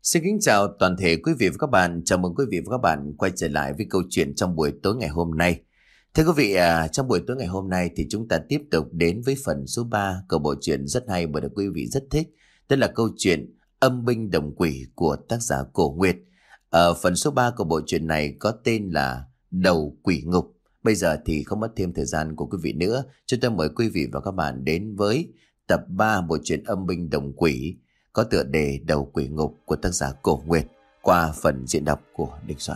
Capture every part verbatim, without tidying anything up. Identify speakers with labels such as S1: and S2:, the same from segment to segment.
S1: Xin kính chào toàn thể quý vị và các bạn. Chào mừng quý vị và các bạn quay trở lại với câu chuyện trong buổi tối ngày hôm nay. Thưa quý vị, à, trong buổi tối ngày hôm nay thì chúng ta tiếp tục đến với phần số ba của bộ truyện rất hay và được quý vị rất thích. Đó là câu chuyện Âm binh đồng quỷ của tác giả Cổ Nguyệt. Ở phần số ba của bộ truyện này có tên là Đầu Quỷ Ngục. Bây giờ thì không mất thêm thời gian của quý vị nữa, chúng tôi mời quý vị và các bạn đến với tập ba bộ truyện Âm binh đồng quỷ có tựa đề Đầu Quỷ Ngục của tác giả Cổ Nguyệt qua phần diễn đọc của Đình Soạn.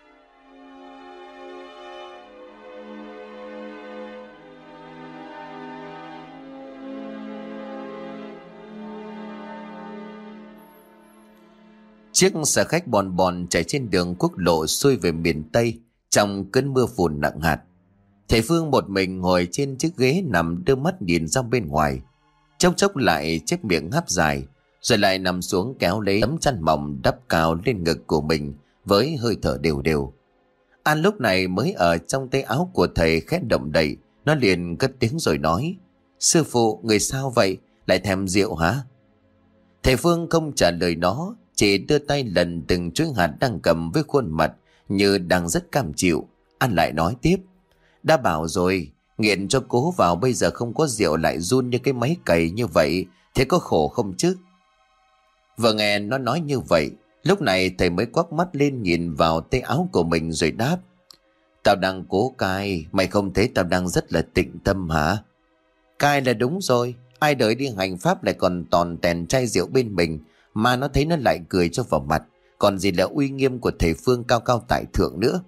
S1: Chiếc xe khách bòn bòn chạy trên đường quốc lộ xuôi về miền Tây trong cơn mưa phùn nặng hạt. Thầy Phương một mình ngồi trên chiếc ghế nằm đưa mắt nhìn ra bên ngoài, chốc chốc lại chép miệng háp dài, rồi lại nằm xuống kéo lấy tấm chăn mỏng đắp cao lên ngực của mình với hơi thở đều đều. An lúc này mới ở trong tay áo của thầy khẽ động đậy, nó liền cất tiếng rồi nói: "Sư phụ, người sao vậy? Lại thèm rượu hả?" Thầy Phương không trả lời nó, chỉ đưa tay lần từng chuỗi hạt đang cầm với khuôn mặt như đang rất cam chịu. An lại nói tiếp: "Đã bảo rồi, nghiện cho cố vào, bây giờ không có rượu lại run như cái máy cày như vậy, thế có khổ không chứ?" Vừa nghe nó nói như vậy, lúc này thầy mới quắc mắt lên nhìn vào tay áo của mình rồi đáp: "Tao đang cố cai, mày không thấy tao đang rất là tịnh tâm hả?" "Cai là đúng rồi, ai đợi đi hành pháp lại còn tòn tèn chai rượu bên mình, mà nó thấy nó lại cười cho vào mặt, còn gì là uy nghiêm của thầy Phương cao cao tại thượng nữa."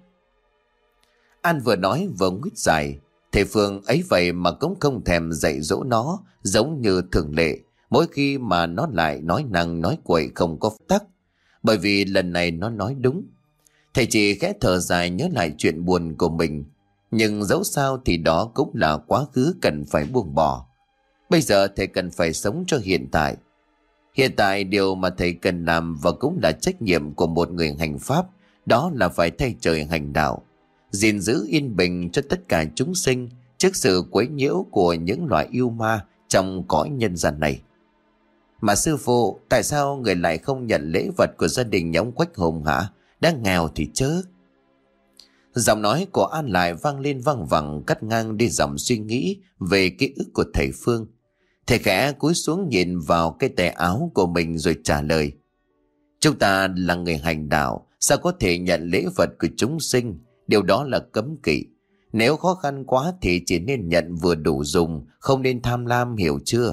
S1: An vừa nói vừa nguyết dài. Thầy Phương ấy vậy mà cũng không thèm dạy dỗ nó, giống như thường lệ mỗi khi mà nó lại nói năng nói quậy không có tắc, bởi vì lần này nó nói đúng. Thầy chỉ khẽ thở dài nhớ lại chuyện buồn của mình, nhưng dẫu sao thì đó cũng là quá khứ cần phải buông bỏ. Bây giờ thầy cần phải sống cho hiện tại. Hiện tại điều mà thầy cần làm, và cũng là trách nhiệm của một người hành pháp, đó là phải thay trời hành đạo, gìn giữ yên bình cho tất cả chúng sinh trước sự quấy nhiễu của những loại yêu ma trong cõi nhân gian này. "Mà sư phụ, tại sao người lại không nhận lễ vật của gia đình nhà ông Quách Hùng hả? Đang nghèo thì chớ." Giọng nói của An lại vang lên văng vẳng, cắt ngang đi dòng suy nghĩ về ký ức của thầy Phương. Thầy khẽ cúi xuống nhìn vào cái tay áo của mình rồi trả lời: "Chúng ta là người hành đạo, sao có thể nhận lễ vật của chúng sinh? Điều đó là cấm kỵ. Nếu khó khăn quá thì chỉ nên nhận vừa đủ dùng, không nên tham lam, hiểu chưa?"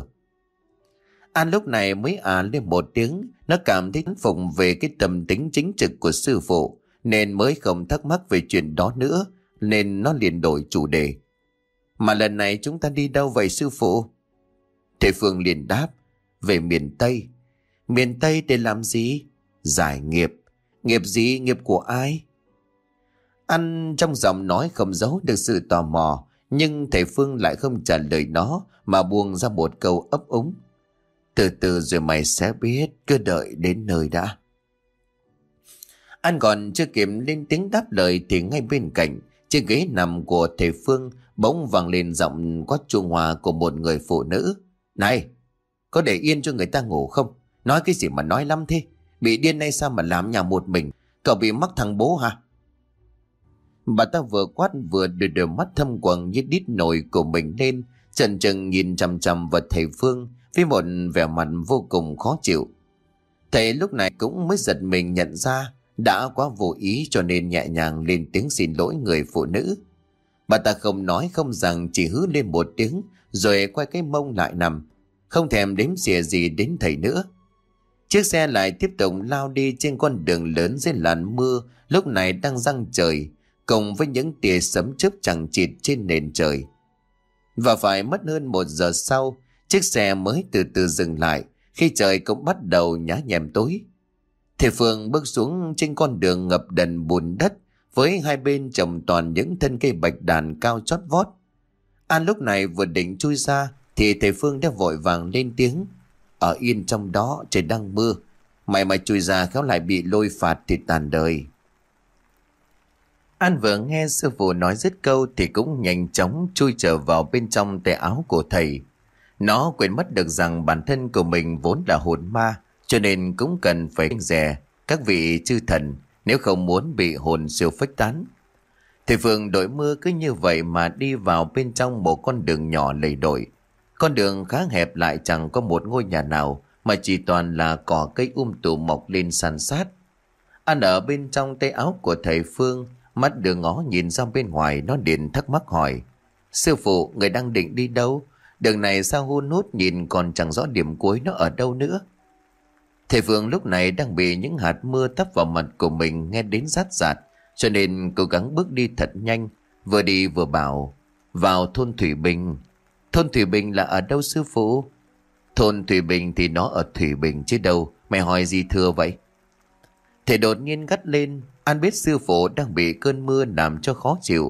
S1: An lúc này mới à lên một tiếng. Nó cảm thấy thán phục về cái tâm tính chính trực của sư phụ, nên mới không thắc mắc về chuyện đó nữa, nên nó liền đổi chủ đề: "Mà lần này chúng ta đi đâu vậy sư phụ?" Thầy Phương liền đáp: "Về miền Tây." "Miền Tây để làm gì?" "Giải nghiệp." "Nghiệp gì? Nghiệp của ai?" An trong giọng nói không giấu được sự tò mò, nhưng thầy Phương lại không trả lời nó mà buông ra một câu ấp úng: "Từ từ rồi mày sẽ biết, cứ đợi đến nơi đã." An còn chưa kịp lên tiếng đáp lời thì ngay bên cạnh chiếc ghế nằm của thầy Phương bỗng vang lên giọng quát chuông hòa của một người phụ nữ: "Này, có để yên cho người ta ngủ không? Nói cái gì mà nói lắm thế? Bị điên hay sao mà làm nhà một mình? Cậu bị mắc thằng bố hả?" Bà ta vừa quát vừa đưa đôi mắt thâm quầng như đít nồi của mình lên, chần chừng nhìn chằm chằm vào thầy Phương với một vẻ mặt vô cùng khó chịu. Thầy lúc này cũng mới giật mình nhận ra đã quá vô ý, cho nên nhẹ nhàng lên tiếng xin lỗi người phụ nữ. Bà ta không nói không rằng, chỉ hứ lên một tiếng rồi quay cái mông lại nằm, không thèm đếm xỉa gì đến thầy nữa. Chiếc xe lại tiếp tục lao đi trên con đường lớn dưới làn mưa lúc này đang giăng trời, cùng với những tia sấm chớp chằng chịt trên nền trời. Và phải mất hơn một giờ sau, chiếc xe mới từ từ dừng lại khi trời cũng bắt đầu nhá nhem tối. Thầy Phương bước xuống trên con đường ngập đần bùn đất, với hai bên trồng toàn những thân cây bạch đàn cao chót vót. An lúc này vừa định chui ra thì thầy Phương đã vội vàng lên tiếng: "Ở yên trong đó, trời đang mưa, mày mà chui ra khéo lại bị lôi phạt thì tàn đời." An vừa nghe sư phụ nói dứt câu thì cũng nhanh chóng chui trở vào bên trong tay áo của thầy. Nó quên mất được rằng bản thân của mình vốn là hồn ma, cho nên cũng cần phải kiêng dè các vị chư thần nếu không muốn bị hồn siêu phách tán. Thầy Phương đội mưa cứ như vậy mà đi vào bên trong một con đường nhỏ lầy đồi. Con đường khá hẹp lại chẳng có một ngôi nhà nào mà chỉ toàn là cỏ cây um tùm mọc lên san sát. Ăn ở bên trong tay áo của thầy Phương, mắt đưa ngó nhìn ra bên ngoài, nó điện thắc mắc hỏi: Sư phụ, người đang định đi đâu? Đường này sao hun hút nhìn còn chẳng rõ điểm cuối nó ở đâu nữa. Thầy Phương lúc này đang bị những hạt mưa tấp vào mặt của mình nghe đến rát rạt, cho nên cố gắng bước đi thật nhanh, vừa đi vừa bảo: Vào thôn Thủy Bình. Thôn Thủy Bình là ở đâu sư phụ? Thôn Thủy Bình thì nó ở Thủy Bình chứ đâu, mày hỏi gì thưa vậy? Thầy đột nhiên gắt lên. An biết sư phụ đang bị cơn mưa làm cho khó chịu,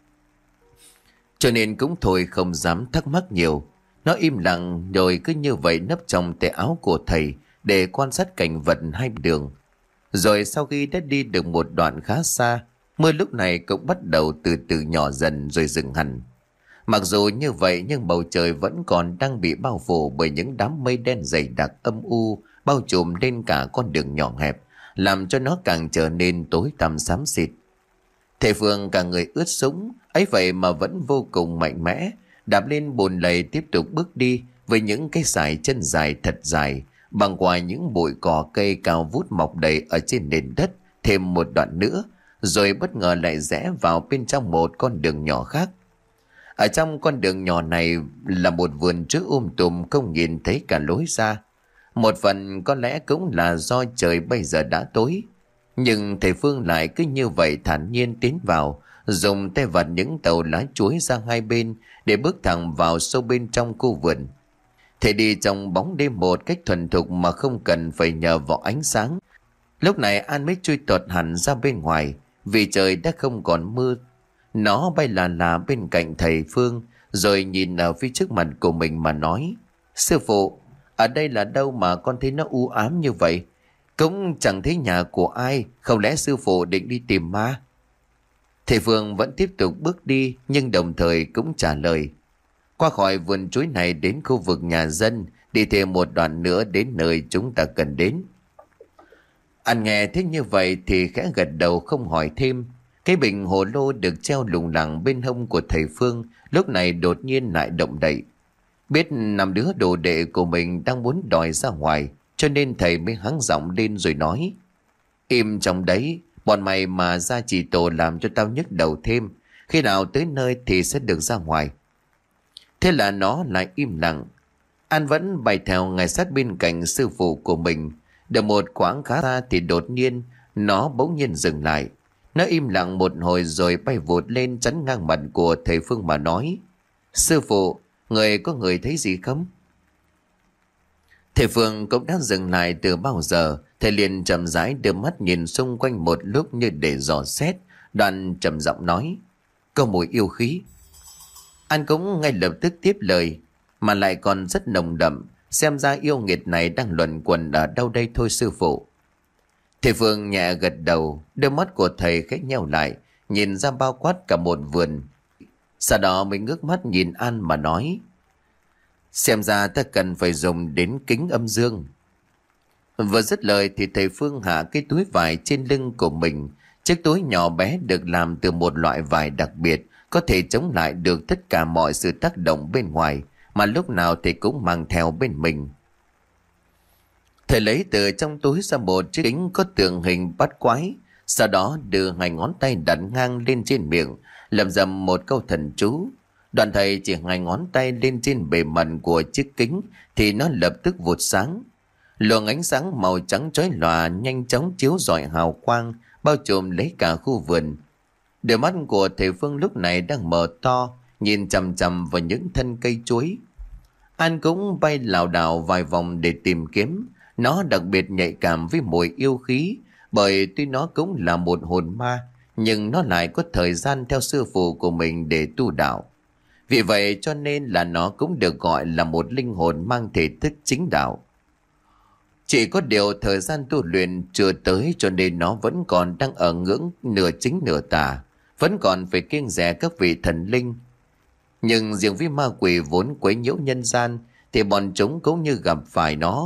S1: cho nên cũng thôi không dám thắc mắc nhiều. Nó im lặng rồi cứ như vậy nấp trong tay áo của thầy để quan sát cảnh vật hai đường. Rồi sau khi đã đi được một đoạn khá xa, mưa lúc này cũng bắt đầu từ từ nhỏ dần rồi dừng hẳn. Mặc dù như vậy nhưng bầu trời vẫn còn đang bị bao phủ bởi những đám mây đen dày đặc âm u, bao trùm lên cả con đường nhỏ hẹp, làm cho nó càng trở nên tối tăm xám xịt. Thầy Phương cả người ướt sũng, ấy vậy mà vẫn vô cùng mạnh mẽ, đạp lên bùn lầy tiếp tục bước đi với những cái sải chân dài thật dài, băng qua những bụi cỏ cây cao vút mọc đầy ở trên nền đất thêm một đoạn nữa, rồi bất ngờ lại rẽ vào bên trong một con đường nhỏ khác. Ở trong con đường nhỏ này là một vườn trước um tùm không nhìn thấy cả lối ra. Một phần có lẽ cũng là do trời bây giờ đã tối, nhưng thầy Phương lại cứ như vậy thản nhiên tiến vào, dùng tay vặt những tàu lá chuối ra hai bên để bước thẳng vào sâu bên trong khu vườn. Thầy đi trong bóng đêm một cách thuần thục mà không cần phải nhờ vào ánh sáng. Lúc này An mới chui tọt hẳn ra bên ngoài, vì trời đã không còn mưa. Nó bay là là bên cạnh thầy Phương, rồi nhìn ở phía trước mặt của mình mà nói: Sư phụ, ở đây là đâu mà con thấy nó u ám như vậy? Cũng chẳng thấy nhà của ai, không lẽ sư phụ định đi tìm ma? Thầy Phương vẫn tiếp tục bước đi, nhưng đồng thời cũng trả lời: Qua khỏi vườn chuối này đến khu vực nhà dân, đi thêm một đoạn nữa đến nơi chúng ta cần đến. Anh nghe thế như vậy thì khẽ gật đầu không hỏi thêm. Cái bình hồ lô được treo lủng lẳng bên hông của thầy Phương lúc này đột nhiên lại động đậy. Biết năm đứa đồ đệ của mình đang muốn đòi ra ngoài, cho nên thầy mới hắng giọng lên rồi nói: Im trong đấy, bọn mày mà ra chỉ tổ làm cho tao nhức đầu thêm. Khi nào tới nơi thì sẽ được ra ngoài. Thế là nó lại im lặng. An vẫn bày theo ngay sát bên cạnh sư phụ của mình. Được một quãng khá xa thì đột nhiên nó bỗng nhiên dừng lại. Nó im lặng một hồi rồi bay vụt lên chắn ngang mặt của thầy Phương mà nói: Sư phụ, người có người thấy gì không? Thầy Phương cũng đã dừng lại từ bao giờ. Thầy liền chậm rãi đưa mắt nhìn xung quanh một lúc như để dò xét, đoạn trầm giọng nói: Có mùi yêu khí. Anh cũng ngay lập tức tiếp lời: Mà lại còn rất nồng đậm, xem ra yêu nghiệt này đang luẩn quẩn ở đâu đây thôi sư phụ. Thầy Phương nhẹ gật đầu, đôi mắt của thầy khẽ nheo lại, nhìn ra bao quát cả một vườn. Sau đó mới ngước mắt nhìn An mà nói: Xem ra ta cần phải dùng đến kính âm dương. Vừa dứt lời thì thầy Phương hạ cái túi vải trên lưng của mình. Chiếc túi nhỏ bé được làm từ một loại vải đặc biệt, có thể chống lại được tất cả mọi sự tác động bên ngoài, mà lúc nào thầy cũng mang theo bên mình. Thầy lấy từ trong túi ra một chiếc kính có tượng hình bát quái, sau đó đưa hai ngón tay đặt ngang lên trên miệng, lẩm bẩm một câu thần chú. Đoạn thầy chỉ hai ngón tay lên trên bề mặt của chiếc kính thì nó lập tức vụt sáng. Luồng ánh sáng màu trắng chói lòa nhanh chóng chiếu rọi hào quang, bao trùm lấy cả khu vườn. Đôi mắt của thầy Phương lúc này đang mở to, nhìn chằm chằm vào những thân cây chuối. An cũng bay lảo đảo vài vòng để tìm kiếm. Nó đặc biệt nhạy cảm với mùi yêu khí, bởi tuy nó cũng là một hồn ma, nhưng nó lại có thời gian theo sư phụ của mình để tu đạo. Vì vậy cho nên là nó cũng được gọi là một linh hồn mang thể thức chính đạo. Chỉ có điều thời gian tu luyện chưa tới, cho nên nó vẫn còn đang ở ngưỡng nửa chính nửa tà, vẫn còn phải kiêng dè các vị thần linh. Nhưng riêng với ma quỷ vốn quấy nhiễu nhân gian thì bọn chúng cũng như gặp phải nó,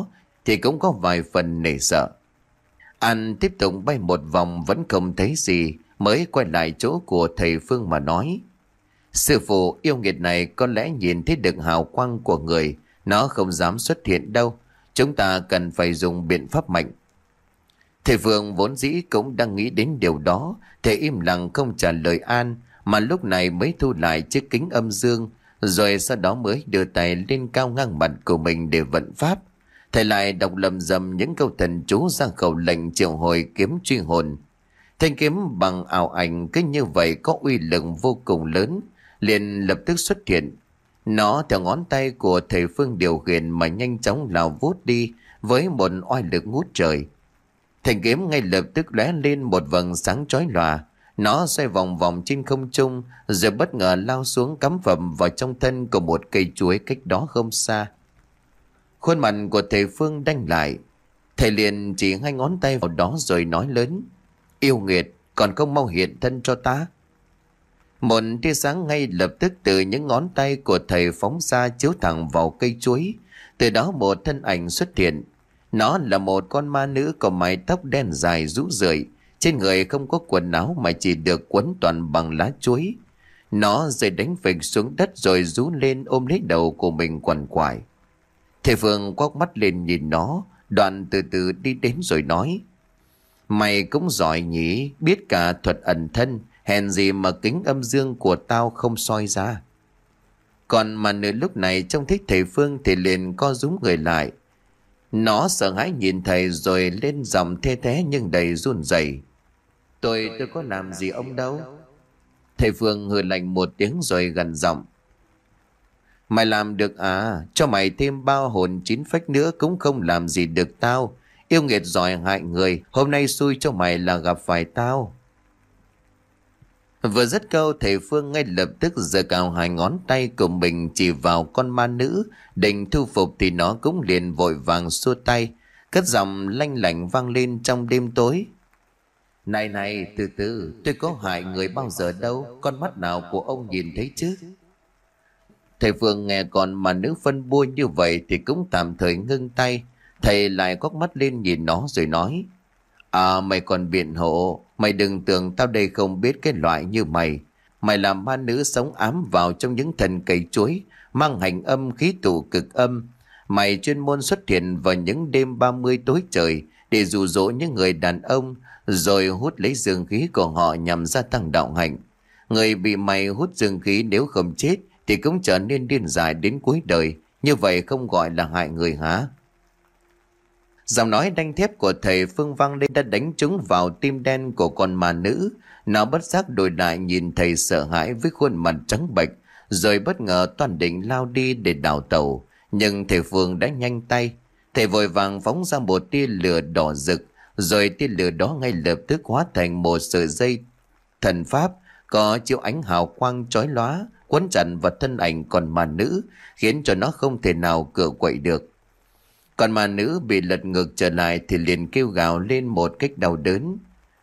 S1: thì cũng có vài phần nể sợ. An tiếp tục bay một vòng vẫn không thấy gì, mới quay lại chỗ của thầy Phương mà nói: Sư phụ, yêu nghiệt này có lẽ nhìn thấy được hào quang của người, nó không dám xuất hiện đâu. Chúng ta cần phải dùng biện pháp mạnh. Thầy Phương vốn dĩ cũng đang nghĩ đến điều đó, thầy im lặng không trả lời An, mà lúc này mới thu lại chiếc kính âm dương, rồi sau đó mới đưa tay lên cao ngang mặt của mình để vận pháp. Thầy lại đọc lầm rầm những câu thần chú ra khẩu lệnh triệu hồi kiếm truy hồn. Thanh kiếm bằng ảo ảnh cứ như vậy có uy lực vô cùng lớn, liền lập tức xuất hiện. Nó theo ngón tay của thầy Phương điều khiển mà nhanh chóng lao vút đi với một oai lực ngút trời. Thanh kiếm ngay lập tức lóe lên một vầng sáng chói lòa. Nó xoay vòng vòng trên không trung, rồi bất ngờ lao xuống cắm phập vào trong thân của một cây chuối cách đó không xa. Khuôn mặt của thầy Phương đanh lại. Thầy liền chỉ hai ngón tay vào đó rồi nói lớn: Yêu nghiệt, còn không mau hiện thân cho ta. Một tia sáng ngay lập tức từ những ngón tay của thầy phóng ra chiếu thẳng vào cây chuối. Từ đó một thân ảnh xuất hiện. Nó là một con ma nữ có mái tóc đen dài rũ rượi, trên người không có quần áo mà chỉ được quấn toàn bằng lá chuối. Nó rơi đánh phịch xuống đất rồi rú lên ôm lấy đầu của mình quằn quại. Thầy Phương quắc mắt lên nhìn nó, đoạn từ từ đi đến rồi nói: Mày cũng giỏi nhỉ, biết cả thuật ẩn thân, hèn gì mà kính âm dương của tao không soi ra. Còn mà nửa lúc này trông thấy thầy Phương thì liền co rúm người lại. Nó sợ hãi nhìn thầy rồi lên giọng thê thé nhưng đầy run rẩy: Tôi, tôi có làm gì ông đâu. Thầy Phương hừ lạnh một tiếng rồi gằn giọng: Mày làm được à? Cho mày thêm bao hồn chín phách nữa cũng không làm gì được tao. Yêu nghiệt giỏi hại người, hôm nay xui cho mày là gặp phải tao. Vừa dứt câu, thầy Phương ngay lập tức giơ cao hai ngón tay của mình chỉ vào con ma nữ, định thu phục thì nó cũng liền vội vàng xua tay, cất giọng lanh lảnh vang lên trong đêm tối: Này này, từ từ, tôi có hại người bao giờ đâu, con mắt nào của ông nhìn thấy chứ? Thầy Phương nghe con ma nữ phân bua như vậy thì cũng tạm thời ngưng tay. Thầy lại quắc mắt lên nhìn nó rồi nói: À, mày còn biện hộ, mày đừng tưởng tao đây không biết cái loại như mày. Mày làm ma nữ sống ám vào trong những thần cây chuối, mang hành âm khí tụ cực âm. Mày chuyên môn xuất hiện vào những đêm ba mươi tối trời để dụ dỗ những người đàn ông, rồi hút lấy dương khí của họ nhằm gia tăng đạo hạnh. Người bị mày hút dương khí nếu không chết thì cũng trở nên điên dại đến cuối đời. Như vậy không gọi là hại người hả? Giọng nói đanh thép của thầy Phương vang lên đã đánh trúng vào tim đen của con ma nữ. Nó bất giác đổi lại nhìn thầy sợ hãi với khuôn mặt trắng bệch, rồi bất ngờ toan định lao đi để đào tẩu. Nhưng thầy Phương đã nhanh tay. Thầy vội vàng phóng ra một tia lửa đỏ rực, rồi tia lửa đó ngay lập tức hóa thành một sợi dây thần pháp có chiếu ánh hào quang chói lóa, quấn chặt vào thân ảnh con ma nữ, khiến cho nó không thể nào cựa quậy được. Còn ma nữ bị lật ngược trở lại thì liền kêu gào lên một cách đau đớn.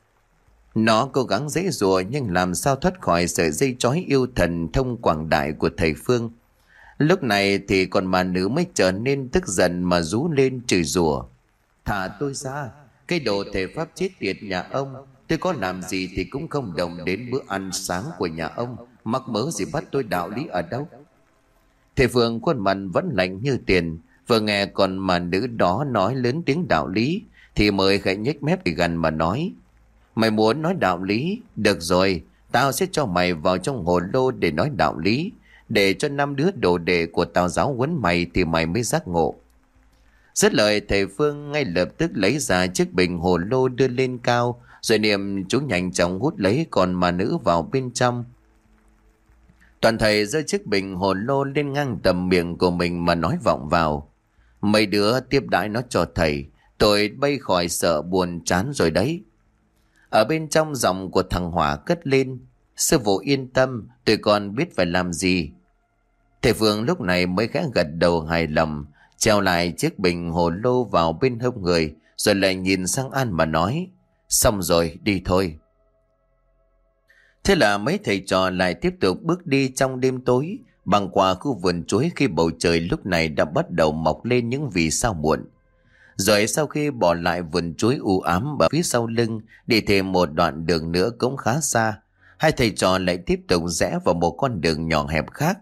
S1: Nó cố gắng giãy giụa nhưng làm sao thoát khỏi sợi dây chói yêu thần thông quảng đại của thầy Phương. Lúc này thì con ma nữ mới trở nên tức giận mà rú lên chửi rủa: Thả tôi ra, cái đồ thể pháp chết tiệt nhà ông. Tôi có làm gì thì cũng không đồng đến bữa ăn sáng của nhà ông, mắc mớ gì bắt tôi đạo lý ở đâu. Thầy Phương khuôn mặt vẫn lạnh như tiền. Vừa nghe con mà nữ đó nói lớn tiếng đạo lý thì mới khẽ nhếch mép gần mà nói: Mày muốn nói đạo lý? Được rồi, tao sẽ cho mày vào trong hồ lô để nói đạo lý, để cho năm đứa đồ đệ của tao giáo huấn mày thì mày mới giác ngộ. Dứt lời, thầy Phương ngay lập tức lấy ra chiếc bình hồ lô đưa lên cao, rồi niệm chú nhanh chóng hút lấy con ma nữ vào bên trong. Toàn thầy giơ chiếc bình hồ lô lên ngang tầm miệng của mình mà nói vọng vào: Mấy đứa tiếp đãi nó cho thầy, tôi bay khỏi sợ buồn chán rồi đấy. Ở bên trong giọng của thằng Hỏa cất lên: Sư phụ yên tâm, tôi còn biết phải làm gì. Thầy Phương lúc này mới khẽ gật đầu hài lòng, treo lại chiếc bình hồ lô vào bên hông người, rồi lại nhìn sang An mà nói: Xong rồi, đi thôi. Thế là mấy thầy trò lại tiếp tục bước đi trong đêm tối, băng qua khu vườn chuối khi bầu trời lúc này đã bắt đầu mọc lên những vì sao muộn. Rồi sau khi bỏ lại vườn chuối u ám ở phía sau lưng, đi thêm một đoạn đường nữa cũng khá xa, hai thầy trò lại tiếp tục rẽ vào một con đường nhỏ hẹp khác.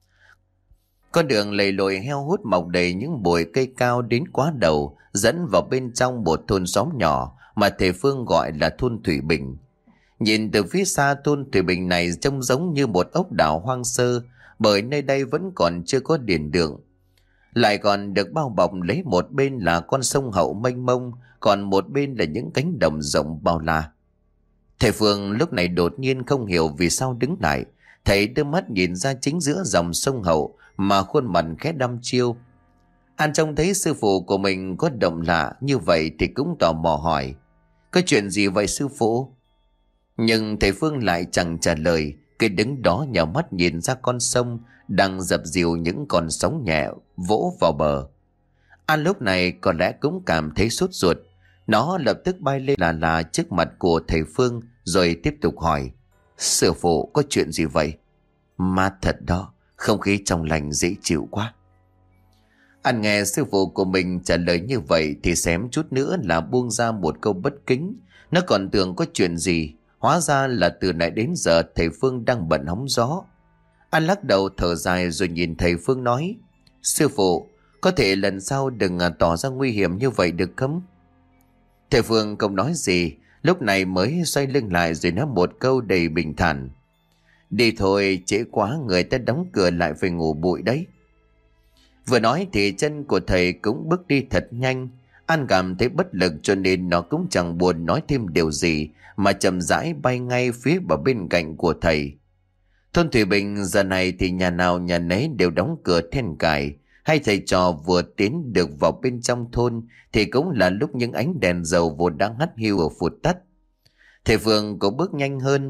S1: Con đường lầy lội heo hút mọc đầy những bụi cây cao đến quá đầu, dẫn vào bên trong một thôn xóm nhỏ mà thầy Phương gọi là thôn Thủy Bình. Nhìn từ phía xa, thôn Thủy Bình này trông giống như một ốc đảo hoang sơ, bởi nơi đây vẫn còn chưa có điện đường, lại còn được bao bọc lấy một bên là con sông Hậu mênh mông, còn một bên là những cánh đồng rộng bao la. Thầy Phương lúc này đột nhiên không hiểu vì sao đứng lại. Thầy đưa mắt nhìn ra chính giữa dòng sông Hậu mà khuôn mặt khẽ đăm chiêu. An trông thấy sư phụ của mình có động lạ như vậy thì cũng tò mò hỏi: có chuyện gì vậy sư phụ? Nhưng thầy Phương lại chẳng trả lời, cứ đứng đó nhào mắt nhìn ra con sông đang dập dìu những con sóng nhẹ vỗ vào bờ. An lúc này có lẽ cũng cảm thấy sốt ruột. Nó lập tức bay lên là là trước mặt của thầy Phương rồi tiếp tục hỏi: sư phụ, có chuyện gì vậy? Mát thật đó, không khí trong lành dễ chịu quá. An nghe sư phụ của mình trả lời như vậy thì xém chút nữa là buông ra một câu bất kính. Nó còn tưởng có chuyện gì, hóa ra là từ nãy đến giờ thầy Phương đang bận hóng gió. An lắc đầu thở dài rồi nhìn thầy Phương nói: sư phụ, có thể lần sau đừng tỏ ra nguy hiểm như vậy được không? Thầy Phương không nói gì, lúc này mới xoay lưng lại rồi nói một câu đầy bình thản: đi thôi, trễ quá người ta đóng cửa lại phải ngủ bụi đấy. Vừa nói thì chân của thầy cũng bước đi thật nhanh. An cảm thấy bất lực cho nên nó cũng chẳng buồn nói thêm điều gì mà chậm rãi bay ngay phía vào bên cạnh của thầy. Thôn Thủy Bình giờ này thì nhà nào nhà nấy đều đóng cửa then cài. Hai thầy trò vừa tiến được vào bên trong thôn thì cũng là lúc những ánh đèn dầu vốn đang hắt hiu ở phụt tắt. Thầy Phương cũng bước nhanh hơn,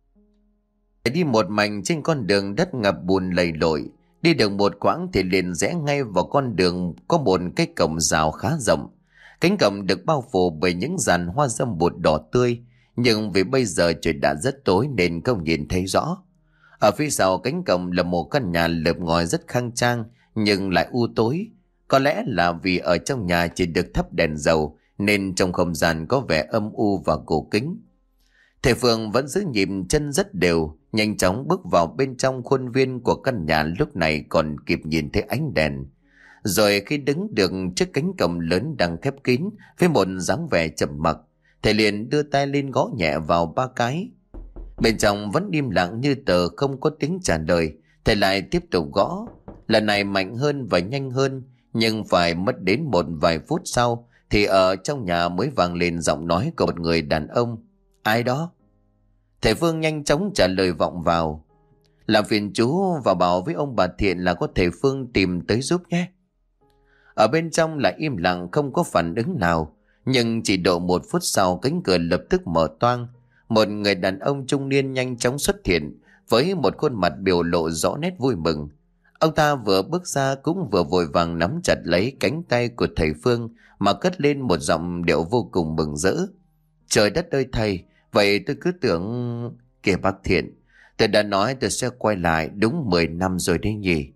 S1: đi một mảnh trên con đường đất ngập bùn lầy lội. Đi được một quãng thì liền rẽ ngay vào con đường có một cái cổng rào khá rộng. Cánh cổng được bao phủ bởi những dàn hoa dâm bụt đỏ tươi, nhưng vì bây giờ trời đã rất tối nên không nhìn thấy rõ. Ở phía sau cánh cổng là một căn nhà lợp ngói rất khang trang nhưng lại u tối. Có lẽ là vì ở trong nhà chỉ được thắp đèn dầu nên trong không gian có vẻ âm u và cổ kính. Thầy Phương vẫn giữ nhịp chân rất đều, nhanh chóng bước vào bên trong khuôn viên của căn nhà, lúc này còn kịp nhìn thấy ánh đèn. Rồi khi đứng được trước cánh cổng lớn đang khép kín với một dáng vẻ trầm mặc, thầy liền đưa tay lên gõ nhẹ vào ba cái. Bên trong vẫn im lặng như tờ, không có tiếng trả lời. Thầy lại tiếp tục gõ, lần này mạnh hơn và nhanh hơn, nhưng phải mất đến một vài phút sau thì ở trong nhà mới vang lên giọng nói của một người đàn ông: ai đó? Thầy Phương nhanh chóng trả lời vọng vào: làm phiền chú và bảo với ông bà Thiện là có thầy Phương tìm tới giúp nhé. Ở bên trong lại im lặng, không có phản ứng nào. Nhưng chỉ độ một phút sau, cánh cửa lập tức mở toang. Một người đàn ông trung niên nhanh chóng xuất hiện với một khuôn mặt biểu lộ rõ nét vui mừng. Ông ta vừa bước ra cũng vừa vội vàng nắm chặt lấy cánh tay của thầy Phương mà cất lên một giọng điệu vô cùng mừng rỡ: trời đất ơi thầy, vậy tôi cứ tưởng... kìa bác Thiện, tôi đã nói tôi sẽ quay lại đúng mười năm rồi đấy nhỉ.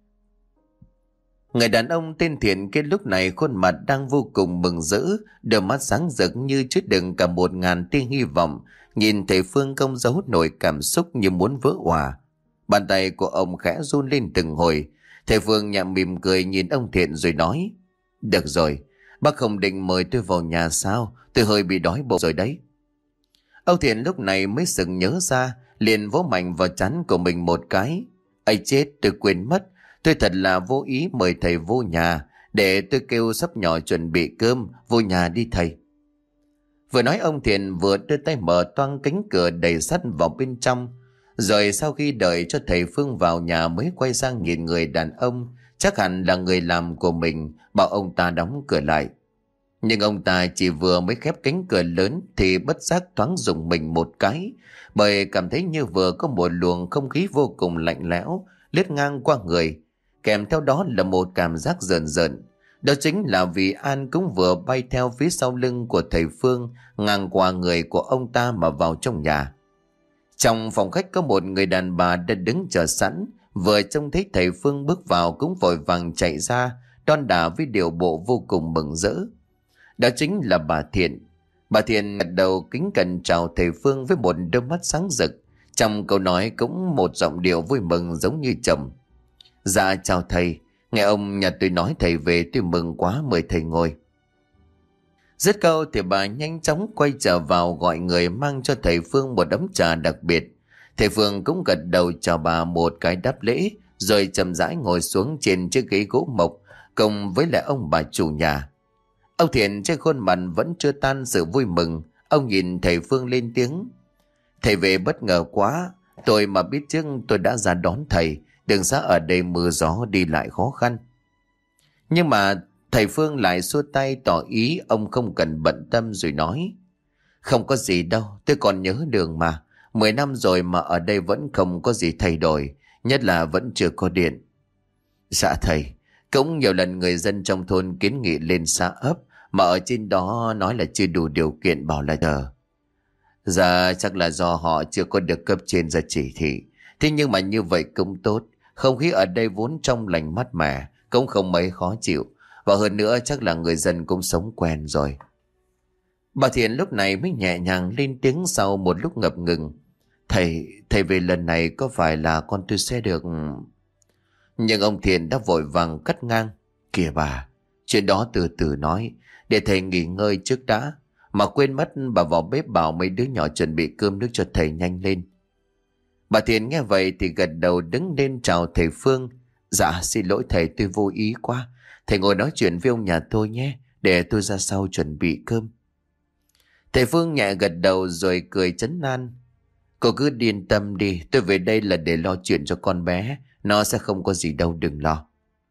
S1: Người đàn ông tên Thiện cái lúc này khuôn mặt đang vô cùng mừng rỡ, đôi mắt sáng rực như chứa đựng cả một ngàn tia hy vọng. Nhìn thầy Phương không giấu nổi cảm xúc như muốn vỡ òa. Bàn tay của ông khẽ run lên từng hồi. Thầy Phương nhẹ mỉm cười nhìn ông Thiện rồi nói: được rồi, bác không định mời tôi vào nhà sao? Tôi hơi bị đói bụng rồi đấy. Ông Thiện lúc này mới sực nhớ ra, liền vỗ mạnh vào trán của mình một cái: ấy chết, tôi quên mất, tôi thật là vô ý mời thầy vô nhà, để tôi kêu sắp nhỏ chuẩn bị cơm, vô nhà đi thầy. Vừa nói ông Thiện vừa đưa tay mở toang cánh cửa đầy sắt vào bên trong. Rồi sau khi đợi cho thầy Phương vào nhà mới quay sang nhìn người đàn ông, chắc hẳn là người làm của mình, bảo ông ta đóng cửa lại. Nhưng ông ta chỉ vừa mới khép cánh cửa lớn thì bất giác thoáng rùng mình một cái, bởi cảm thấy như vừa có một luồng không khí vô cùng lạnh lẽo lướt ngang qua người, kèm theo đó là một cảm giác rợn rợn. Đó chính là vì An cũng vừa bay theo phía sau lưng của thầy Phương, ngang qua người của ông ta mà vào trong nhà. Trong phòng khách có một người đàn bà đã đứng chờ sẵn, vừa trông thấy thầy Phương bước vào cũng vội vàng chạy ra đón đả với điệu bộ vô cùng mừng rỡ. Đó chính là bà Thiện. Bà Thiện gật đầu kính cẩn chào thầy Phương với một đôi mắt sáng rực. Trong câu nói cũng một giọng điệu vui mừng giống như chồng. Dạ chào thầy, nghe ông nhà tôi nói thầy về tôi mừng quá, mời thầy ngồi. Dứt câu thì bà nhanh chóng quay trở vào gọi người mang cho thầy Phương một ấm trà đặc biệt. Thầy Phương cũng gật đầu chào bà một cái đáp lễ, rồi chậm rãi ngồi xuống trên chiếc ghế gỗ mộc cùng với lại ông bà chủ nhà. Ông Thiện trên khuôn mặt vẫn chưa tan sự vui mừng. Ông nhìn thầy Phương lên tiếng: Thầy về bất ngờ quá, tôi mà biết trước tôi đã ra đón thầy. Đường xá ở đây mưa gió đi lại khó khăn. Nhưng mà thầy Phương lại xua tay tỏ ý ông không cần bận tâm, rồi nói: Không có gì đâu, tôi còn nhớ đường mà. Mười năm rồi mà ở đây vẫn không có gì thay đổi, nhất là vẫn chưa có điện. Dạ thầy, cũng nhiều lần người dân trong thôn kiến nghị lên xã ấp, mà ở trên đó nói là chưa đủ điều kiện, bảo là chờ. Dạ chắc là do họ chưa có được cấp trên ra chỉ thị. Thế nhưng mà như vậy cũng tốt. Không khí ở đây vốn trong lành mát mẻ, cũng không mấy khó chịu. Và hơn nữa chắc là người dân cũng sống quen rồi. Bà Thiện lúc này mới nhẹ nhàng lên tiếng sau một lúc ngập ngừng: Thầy, thầy về lần này có phải là con tôi sẽ được... Nhưng ông Thiện đã vội vàng cắt ngang: Kìa bà, chuyện đó từ từ nói, để thầy nghỉ ngơi trước đã. Mà quên mất bà vào bếp bảo mấy đứa nhỏ chuẩn bị cơm nước cho thầy nhanh lên. Bà Thiện nghe vậy thì gật đầu đứng lên chào thầy Phương: Dạ xin lỗi thầy, tôi vô ý quá. Thầy ngồi nói chuyện với ông nhà tôi nhé, để tôi ra sau chuẩn bị cơm. Thầy Phương nhẹ gật đầu rồi cười trấn an: Cô cứ yên tâm đi, tôi về đây là để lo chuyện cho con bé. Nó sẽ không có gì đâu, đừng lo.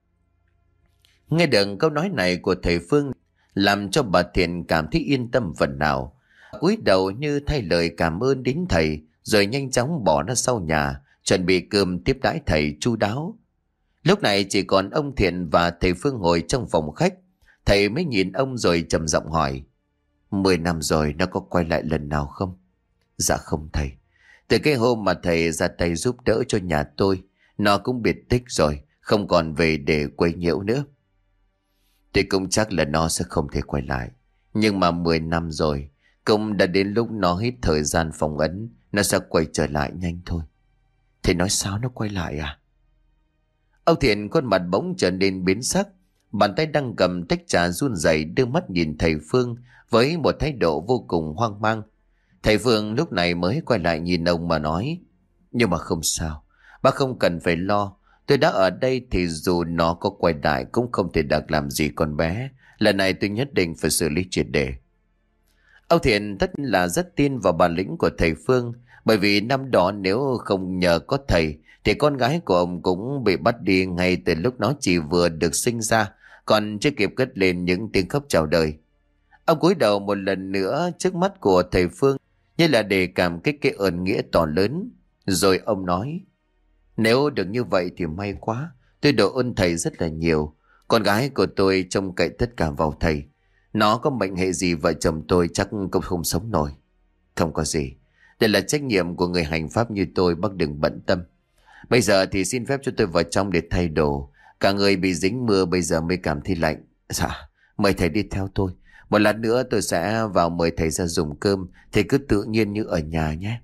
S1: Nghe được câu nói này của thầy Phương làm cho bà Thiện cảm thấy yên tâm phần nào. Cúi đầu như thay lời cảm ơn đến thầy, rồi nhanh chóng bỏ ra sau nhà chuẩn bị cơm tiếp đãi thầy chu đáo. Lúc này chỉ còn ông Thiện và thầy Phương ngồi trong phòng khách. Thầy mới nhìn ông rồi trầm giọng hỏi: Mười năm rồi nó có quay lại lần nào không? Dạ không thầy. Từ cái hôm mà thầy ra tay giúp đỡ cho nhà tôi, nó cũng biệt tích rồi, không còn về để quấy nhiễu nữa. Tôi cũng chắc là nó sẽ không thể quay lại. Nhưng mà mười năm rồi, cũng đã đến lúc nó hết thời gian phong ấn, nó sẽ quay trở lại nhanh thôi. Thầy nói sao nó quay lại à? Ông Thiện khuôn mặt bỗng trở nên biến sắc. Bàn tay đang cầm tách trà run rẩy, đưa mắt nhìn thầy Phương với một thái độ vô cùng hoang mang. Thầy Phương lúc này mới quay lại nhìn ông mà nói: Nhưng mà không sao, bác không cần phải lo. Tôi đã ở đây thì dù nó có quay lại cũng không thể được làm gì con bé. Lần này tôi nhất định phải xử lý triệt để. Ông Thiện tất là rất tin vào bản lĩnh của thầy Phương, bởi vì năm đó nếu không nhờ có thầy thì con gái của ông cũng bị bắt đi ngay từ lúc nó chỉ vừa được sinh ra, còn chưa kịp cất lên những tiếng khóc chào đời. Ông cúi đầu một lần nữa trước mắt của thầy Phương, như là để cảm kích cái ơn nghĩa to lớn. Rồi ông nói: Nếu được như vậy thì may quá. Tôi độ ơn thầy rất là nhiều. Con gái của tôi trông cậy tất cả vào thầy. Nó có mệnh hệ gì vợ chồng tôi chắc cũng không sống nổi. Không có gì. Đây là trách nhiệm của người hành pháp như tôi, bác đừng bận tâm. Bây giờ thì xin phép cho tôi vào trong để thay đồ. Cả người bị dính mưa bây giờ mới cảm thấy lạnh. Dạ, mời thầy đi theo tôi. Một lát nữa tôi sẽ vào mời thầy ra dùng cơm. Thầy cứ tự nhiên như ở nhà nhé.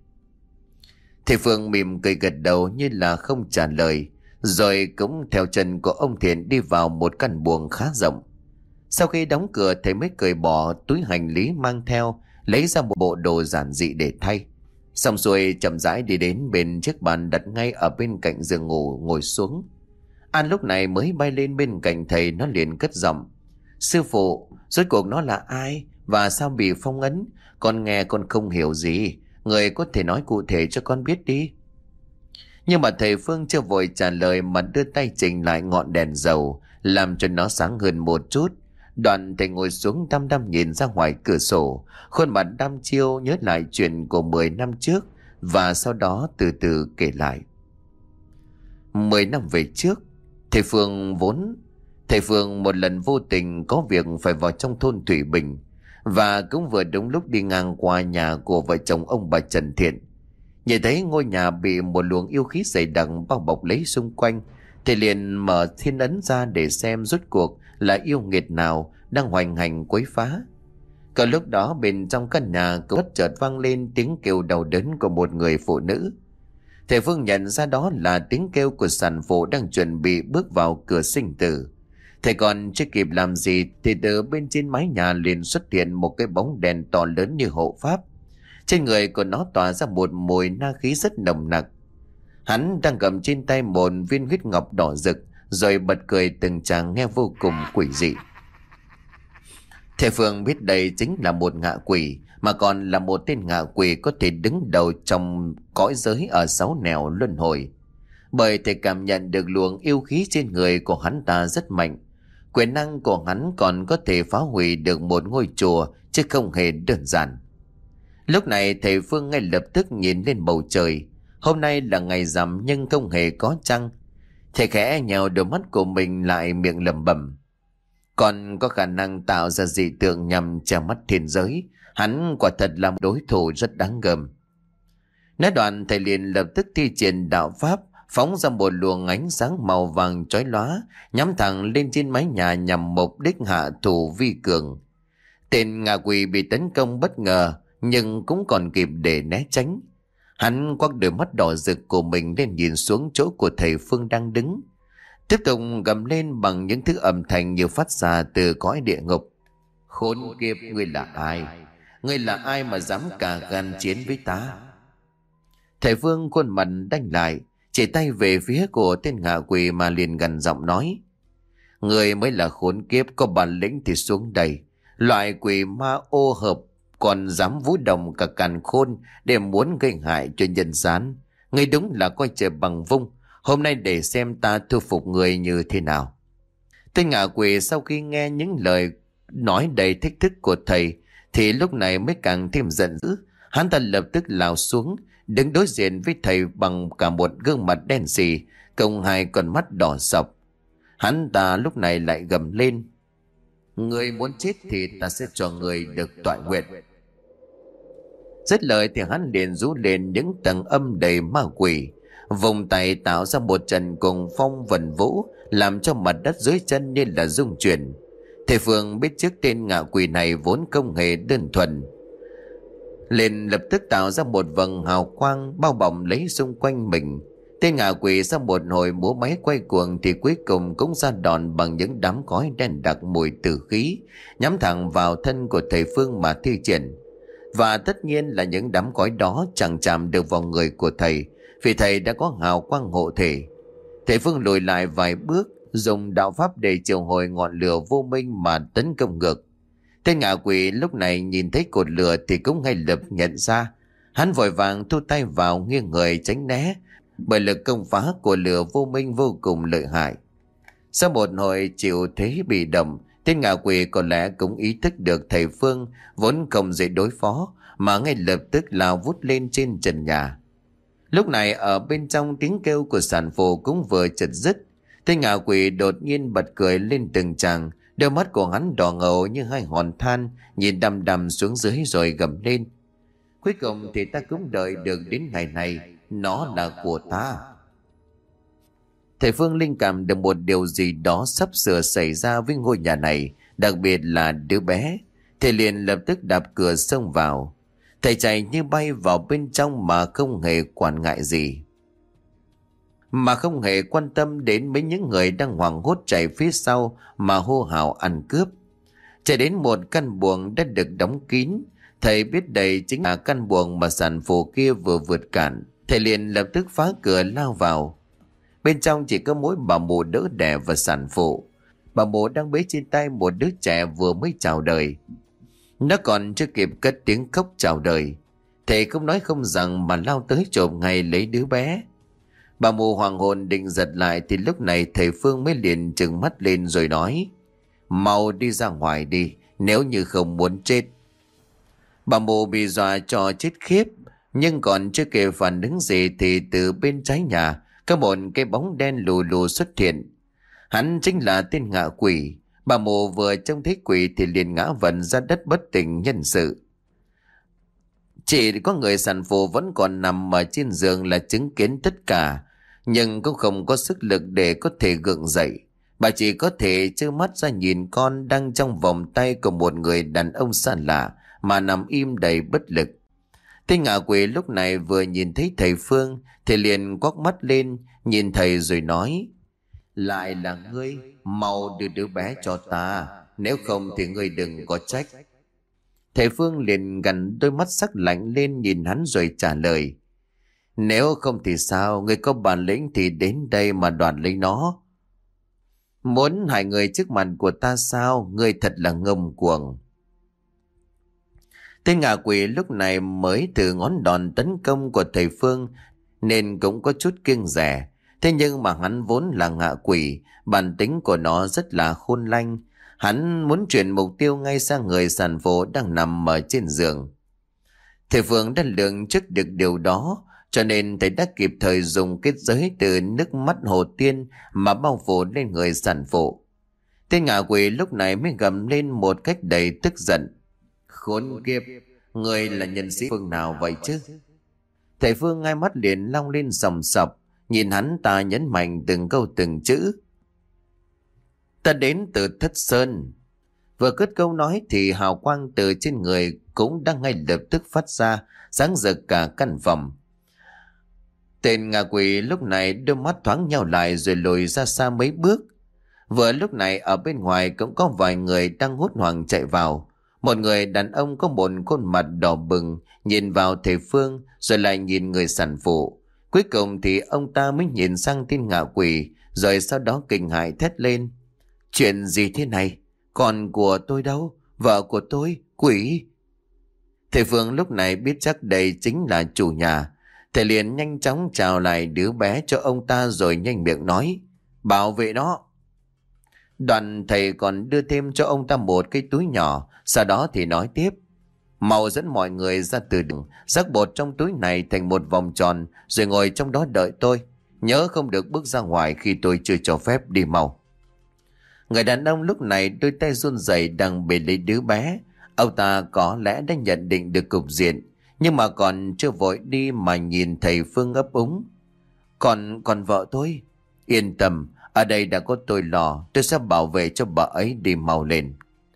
S1: Thầy Phương mỉm cười gật đầu như là không trả lời, rồi cũng theo chân của ông Thiện đi vào một căn buồng khá rộng. Sau khi đóng cửa, thầy mới cởi bỏ túi hành lý mang theo, lấy ra một bộ đồ giản dị để thay. Xong xuôi chậm rãi đi đến bên chiếc bàn đặt ngay ở bên cạnh giường ngủ, ngồi xuống. An lúc này mới bay lên bên cạnh thầy, nó liền cất giọng: Sư phụ, rốt cuộc nó là ai và sao bị phong ấn? Con nghe con không hiểu gì, người có thể nói cụ thể cho con biết đi. Nhưng mà thầy Phương chưa vội trả lời mà đưa tay chỉnh lại ngọn đèn dầu, làm cho nó sáng hơn một chút. Đoạn thầy ngồi xuống đăm đăm nhìn ra ngoài cửa sổ, khuôn mặt đăm chiêu nhớ lại chuyện của mười năm trước, và sau đó từ từ kể lại. Mười năm về trước, thầy Phương vốn thầy Phương một lần vô tình có việc phải vào trong thôn Thủy Bình, và cũng vừa đúng lúc đi ngang qua nhà của vợ chồng ông bà Trần Thiện. Nhìn thấy ngôi nhà bị một luồng yêu khí dày đặc bao bọc lấy xung quanh, thầy liền mở thiên ấn ra để xem rốt cuộc là yêu nghiệt nào đang hoành hành quấy phá. Có lúc đó bên trong căn nhà cũng bất chợt vang lên tiếng kêu đau đớn của một người phụ nữ. Thầy Phương nhận ra đó là tiếng kêu của sản phụ đang chuẩn bị bước vào cửa sinh tử. Thầy còn chưa kịp làm gì thì từ bên trên mái nhà liền xuất hiện một cái bóng đèn to lớn như hộ pháp. Trên người của nó tỏa ra một mùi na khí rất nồng nặc. Hắn đang cầm trên tay một viên huyết ngọc đỏ rực, rồi bật cười từng tràng nghe vô cùng quỷ dị. Thầy Phương biết đây chính là một ngạ quỷ, mà còn là một tên ngạ quỷ có thể đứng đầu trong cõi giới ở sáu nẻo luân hồi. Bởi thầy cảm nhận được luồng yêu khí trên người của hắn ta rất mạnh. Quyền năng của hắn còn có thể phá hủy được một ngôi chùa, chứ không hề đơn giản. Lúc này thầy Phương ngay lập tức nhìn lên bầu trời. Hôm nay là ngày rằm nhưng không hề có trăng. Thầy khẽ nhèo đôi mắt của mình lại, miệng lẩm bẩm: còn có khả năng tạo ra dị tượng nhằm che mắt thiên giới. Hắn quả thật là một đối thủ rất đáng gờm. Nói đoạn thầy liền lập tức thi triển đạo pháp, phóng ra một luồng ánh sáng màu vàng chói lóa, nhắm thẳng lên trên mái nhà nhằm mục đích hạ thủ vi cường. Tên ngạ quỷ bị tấn công bất ngờ nhưng cũng còn kịp để né tránh. Hắn quắc đôi mắt đỏ rực của mình lên nhìn xuống chỗ của thầy Phương đang đứng, tiếp tục gầm lên bằng những thứ âm thanh như phát ra từ cõi địa ngục: khốn kiếp, ngươi là ai? Ngươi là ai mà dám cả gan chiến với ta? Thầy Phương khuôn mặt đanh lại, chỉ tay về phía của tên ngạ quỷ mà liền gằn giọng nói: ngươi mới là khốn kiếp, có bản lĩnh thì xuống đây. Loại quỷ ma ô hợp còn dám vũ động cả càn khôn để muốn gây hại cho nhân gian. Ngươi đúng là coi trời bằng vung. Hôm nay để xem ta thu phục người như thế nào. Tên ngạ quỷ sau khi nghe những lời nói đầy thách thức của thầy thì lúc này mới càng thêm giận dữ. Hắn ta lập tức lao xuống, đứng đối diện với thầy bằng cả một gương mặt đen sì, cộng hai con mắt đỏ sọc. Hắn ta lúc này lại gầm lên: người muốn chết thì ta sẽ cho người được toại nguyện. Dứt lời thì hắn liền rú lên những tầng âm đầy ma quỷ, vùng tay tạo ra một trận cùng phong vần vũ, làm cho mặt đất dưới chân như là rung chuyển. Thầy Phương biết trước tên ngạ quỷ này vốn không hề đơn thuần, liền lập tức tạo ra một vầng hào quang bao bọc lấy xung quanh mình. Tên ngạ quỷ sau một hồi múa máy quay cuồng thì cuối cùng cũng ra đòn bằng những đám khói đen đặc mùi tử khí, nhắm thẳng vào thân của thầy Phương mà thi triển. Và tất nhiên là những đám khói đó chẳng chạm được vào người của thầy, vì thầy đã có hào quang hộ thể. Thầy Phương lùi lại vài bước, dùng đạo pháp để triệu hồi ngọn lửa vô minh mà tấn công ngược. Tên ngạ quỷ lúc này nhìn thấy cột lửa thì cũng ngay lập nhận ra. Hắn vội vàng thu tay vào, nghiêng người tránh né, bởi lực công phá của lửa vô minh vô cùng lợi hại. Sau một hồi chịu thế bị động, tên ngạ quỷ có lẽ cũng ý thức được thầy Phương vốn không dễ đối phó, mà ngay lập tức lao vút lên trên trần nhà. Lúc này ở bên trong tiếng kêu của sản phụ cũng vừa chật dứt. Tên ngạ quỷ đột nhiên bật cười lên từng tràng, đôi mắt của hắn đỏ ngầu như hai hòn than, nhìn đăm đăm xuống dưới rồi gầm lên: cuối cùng thì ta cũng đợi được đến ngày này, nó là của ta. Thầy Phương linh cảm được một điều gì đó sắp sửa xảy ra với ngôi nhà này, đặc biệt là đứa bé. Thầy liền lập tức đạp cửa xông vào. Thầy chạy như bay vào bên trong mà không hề quản ngại gì, mà không hề quan tâm đến mấy những người đang hoảng hốt chạy phía sau mà hô hào ăn cướp. Chạy đến một căn buồng đã được đóng kín. Thầy biết đây chính là căn buồng mà sản phụ kia vừa vượt cản. Thầy liền lập tức phá cửa lao vào. Bên trong chỉ có mỗi bà mụ đỡ đẻ và sản phụ. Bà mụ đang bế trên tay một đứa trẻ vừa mới chào đời. Nó còn chưa kịp cất tiếng khóc chào đời, thầy không nói không rằng mà lao tới chộp ngay lấy đứa bé. Bà mụ hoàng hồn định giật lại thì lúc này thầy Phương mới liền trừng mắt lên rồi nói: mau đi ra ngoài đi, nếu như không muốn chết. Bà mụ bị dọa cho chết khiếp, nhưng còn chưa kịp phản ứng gì thì từ bên trái nhà có một cái bóng đen lù lù xuất hiện. Hắn chính là tên ngạ quỷ. Bà mụ vừa trông thấy quỷ thì liền ngã vần ra đất bất tỉnh nhân sự. Chỉ có người sản phụ vẫn còn nằm ở trên giường là chứng kiến tất cả, nhưng cũng không có sức lực để có thể gượng dậy. Bà chỉ có thể trơ mắt ra nhìn con đang trong vòng tay của một người đàn ông xa lạ mà nằm im đầy bất lực. Tên ngạ quỷ lúc này vừa nhìn thấy thầy Phương thì liền quắc mắt lên nhìn thầy rồi nói: lại là ngươi, mau đưa đứa bé cho ta, nếu không thì ngươi đừng có trách. Thầy Phương liền gằn đôi mắt sắc lạnh lên nhìn hắn rồi trả lời: nếu không thì sao, ngươi có bản lĩnh thì đến đây mà đoạt lấy nó. Muốn hại người trước mặt của ta sao? Ngươi thật là ngông cuồng. Tên ngạ quỷ lúc này mới từ ngón đòn tấn công của thầy Phương nên cũng có chút kiêng dè. Thế nhưng mà hắn vốn là ngạ quỷ, bản tính của nó rất là khôn lanh. Hắn muốn chuyển mục tiêu ngay sang người sản phụ đang nằm ở trên giường. Thầy Phương đã lường trước được điều đó, cho nên thầy đã kịp thời dùng kết giới từ nước mắt hồ tiên mà bao phủ lên người sản phụ. Tên ngạ quỷ lúc này mới gầm lên một cách đầy tức giận: khốn kiếp, người là nhân sĩ phương nào vậy chứ? Thầy Phương ngay mắt liền long lên sòng sọc, nhìn hắn ta nhấn mạnh từng câu từng chữ: ta đến từ Thất Sơn. Vừa cất câu nói thì hào quang từ trên người cũng đang ngay lập tức phát ra, sáng rực cả căn phòng. Tên ngạ quỷ lúc này đôi mắt thoáng nhau lại rồi lùi ra xa mấy bước. Vừa lúc này ở bên ngoài cũng có vài người đang hốt hoảng chạy vào. Một người đàn ông có một khuôn mặt đỏ bừng nhìn vào thầy Phương rồi lại nhìn người sản phụ. Cuối cùng thì ông ta mới nhìn sang tên ngạ quỷ, rồi sau đó kinh hãi thét lên: chuyện gì thế này? Con của tôi đâu? Vợ của tôi? Quỷ! Thầy Phương lúc này biết chắc đây chính là chủ nhà. Thầy liền nhanh chóng chào lại đứa bé cho ông ta rồi nhanh miệng nói: bảo vệ nó. Đoạn thầy còn đưa thêm cho ông ta một cái túi nhỏ, sau đó thì nói tiếp: mau dẫn mọi người ra từ đường, rắc bột trong túi này thành một vòng tròn rồi ngồi trong đó đợi tôi. Nhớ không được bước ra ngoài khi tôi chưa cho phép, đi mau. Người đàn ông lúc này đôi tay run rẩy đang bế lấy đứa bé. Ông ta có lẽ đã nhận định được cục diện, nhưng mà còn chưa vội đi mà nhìn thầy Phương ấp úng: Còn, còn vợ tôi? Yên tâm, ở đây đã có tôi lo, tôi sẽ bảo vệ cho bà ấy, đi mau lên.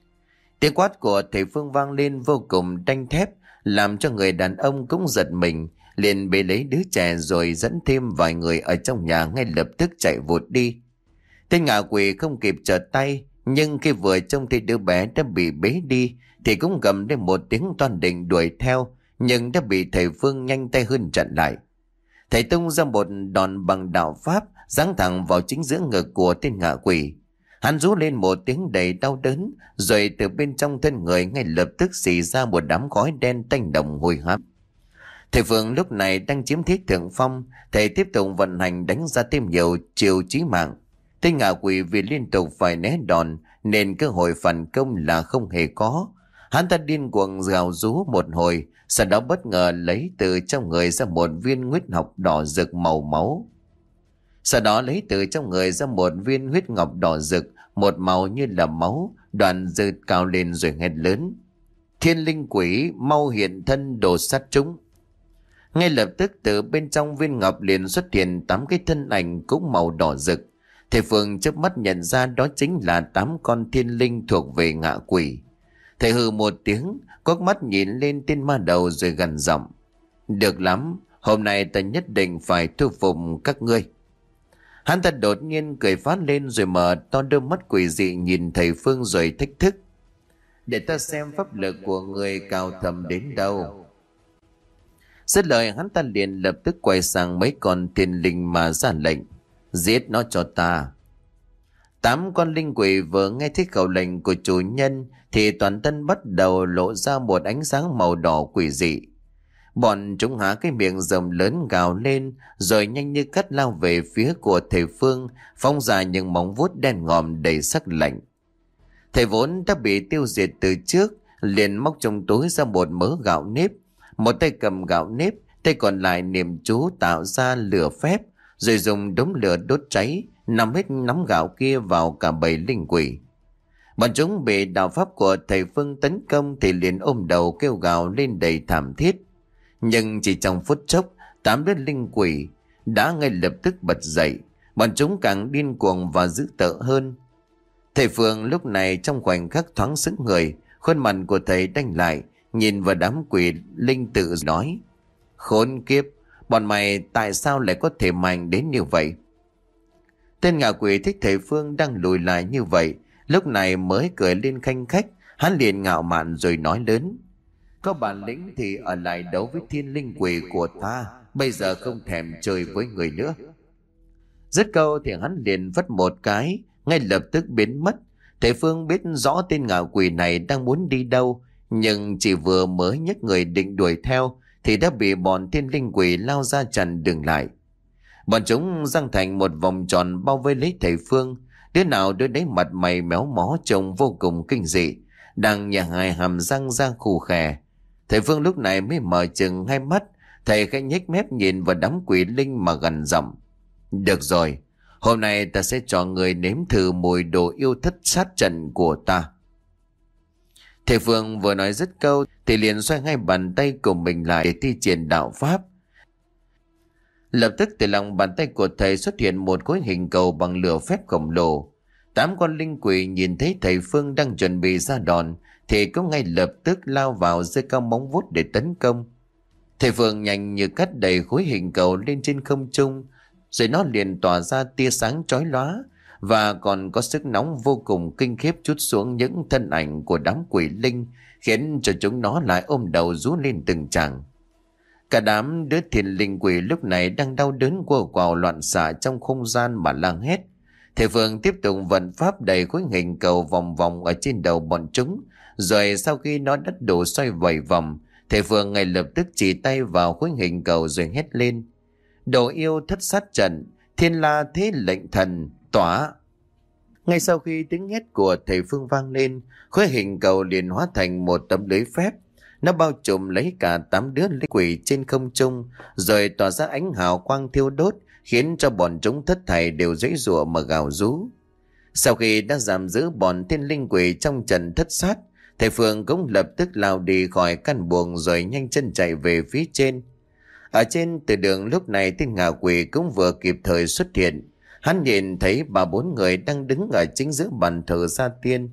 S1: Tiếng quát của thầy Phương vang lên vô cùng đanh thép, làm cho người đàn ông cũng giật mình, liền bế lấy đứa trẻ rồi dẫn thêm vài người ở trong nhà ngay lập tức chạy vụt đi. Tên ngạ quỷ không kịp trở tay, nhưng khi vừa trông thấy đứa bé đã bị bế đi thì cũng gầm lên một tiếng toan định đuổi theo, nhưng đã bị thầy Phương nhanh tay hơn chặn lại. Thầy tung ra một đòn bằng đạo pháp giáng thẳng vào chính giữa ngực của tên ngạ quỷ. Hắn rú lên một tiếng đầy đau đớn, rồi từ bên trong thân người ngay lập tức xì ra một đám khói đen tanh đồng hôi hám. Thầy Phương lúc này đang chiếm thế thượng phong, thầy tiếp tục vận hành đánh ra thêm nhiều chiêu chí mạng. Tên ngạ quỷ vì liên tục phải né đòn nên cơ hội phản công là không hề có. Hắn ta điên cuồng gào rú một hồi, sau đó bất ngờ lấy từ trong người ra một viên huyết ngọc đỏ rực màu máu. Sau đó lấy từ trong người ra một viên huyết ngọc đỏ rực, một màu như là máu, đoạn giơ cao lên rồi hét lớn: Thiên linh quỷ, mau hiện thân đồ sát chúng! Ngay lập tức từ bên trong viên ngọc liền xuất hiện tám cái thân ảnh cũng màu đỏ rực. Thầy Phương chớp mắt nhận ra đó chính là tám con thiên linh thuộc về ngạ quỷ. Thầy hừ một tiếng, quắc mắt nhìn lên tên ma đầu rồi gằn giọng: Được lắm, hôm nay ta nhất định phải thu phục các ngươi. Hắn ta đột nhiên cười phát lên rồi mở to đôi mắt quỷ dị nhìn thầy Phương rồi thách thức: Để ta xem pháp lực của người cao thầm đến đâu. Dứt lời hắn ta liền lập tức quay sang mấy con thiên linh mà ra lệnh: Giết nó cho ta. Tám con linh quỷ vừa nghe thấy khẩu lệnh của chủ nhân thì toàn thân bắt đầu lộ ra một ánh sáng màu đỏ quỷ dị. Bọn chúng há cái miệng rồng lớn gào lên rồi nhanh như cắt lao về phía của thầy Phương, phóng ra những móng vuốt đen ngòm đầy sắc lạnh. Thầy vốn đã bị tiêu diệt từ trước, liền móc trong túi ra một mớ gạo nếp, một tay cầm gạo nếp, tay còn lại niệm chú tạo ra lửa phép, rồi dùng đống lửa đốt cháy, nằm hết nắm gạo kia vào cả bầy linh quỷ. Bọn chúng bị đạo pháp của thầy Phương tấn công thì liền ôm đầu kêu gào lên đầy thảm thiết. Nhưng chỉ trong phút chốc, tám đứa linh quỷ đã ngay lập tức bật dậy, Bọn chúng càng điên cuồng và dữ tợn hơn. Thầy Phương lúc này trong khoảnh khắc thoáng sững người, khuôn mặt của thầy đanh lại, nhìn vào đám quỷ linh tự nói: Khốn kiếp, bọn mày tại sao lại có thể mạnh đến như vậy? Tên ngạ quỷ thích thầy Phương đang lùi lại như vậy, lúc này mới cười lên khanh khách. Hắn liền ngạo mạn rồi nói lớn: Có bản lĩnh thì ở lại đấu với thiên linh quỷ của ta, bây giờ không thèm chơi với người nữa. Dứt câu thì hắn liền vất một cái, ngay lập tức biến mất. Thầy Phương biết rõ tên ngạ quỷ này đang muốn đi đâu, nhưng chỉ vừa mới nhấc người định đuổi theo thì đã bị bọn thiên linh quỷ lao ra chặn đường lại. Bọn chúng giăng thành một vòng tròn bao vây lấy thầy Phương, đứa nào đứa đấy mặt mày méo mó trông vô cùng kinh dị, đang nhả hai hàm răng ra khù khè. Thầy Phương lúc này mới mở chừng hai mắt, thầy khẽ nhếch mép nhìn vào đám quỷ linh mà gằn giọng: Được rồi, hôm nay ta sẽ cho người nếm thử mùi đồ yêu thất sát trận của ta. Thầy Phương vừa nói dứt câu thì liền xoay hai bàn tay của mình lại để thi triển đạo pháp. Lập tức từ lòng bàn tay của thầy xuất hiện một khối hình cầu bằng lửa phép khổng lồ. Tám con linh quỷ nhìn thấy thầy Phương đang chuẩn bị ra đòn thì cũng ngay lập tức lao vào giơ cao móng vuốt để tấn công. Thầy Phương nhanh như cắt đẩy khối hình cầu lên trên không trung, rồi nó liền tỏa ra tia sáng chói lóa và còn có sức nóng vô cùng kinh khiếp trút xuống những thân ảnh của đám quỷ linh, khiến cho chúng nó lại ôm đầu rú lên từng tràng. Cả đám đứa thiên linh quỷ lúc này đang đau đớn quơ quào loạn xạ trong không gian mà lang hét. Thầy Phương tiếp tục vận pháp đẩy khối hình cầu vòng vòng ở trên đầu bọn chúng, rồi sau khi nó đã đủ xoay vầy vòng, thầy Phương ngay lập tức chỉ tay vào khối hình cầu rồi hét lên: Đồ yêu thất sát trận, thiên la thế lệnh thần, tỏa. Ngay sau khi tiếng hét của thầy Phương vang lên, khối hình cầu liền hóa thành một tấm lưới phép. Nó bao trùm lấy cả tám đứa linh quỷ trên không trung, rồi tỏa ra ánh hào quang thiêu đốt, khiến cho bọn chúng thất thảy đều giãy giụa mà gào rú. Sau khi đã giam giữ bọn thiên linh quỷ trong trận thất sát, thầy Phương cũng lập tức lao đi khỏi căn buồng rồi nhanh chân chạy về phía trên. Ở trên từ đường lúc này tên ngạ quỷ cũng vừa kịp thời xuất hiện. Hắn nhìn thấy ba bốn người đang đứng ở chính giữa bàn thờ gia tiên.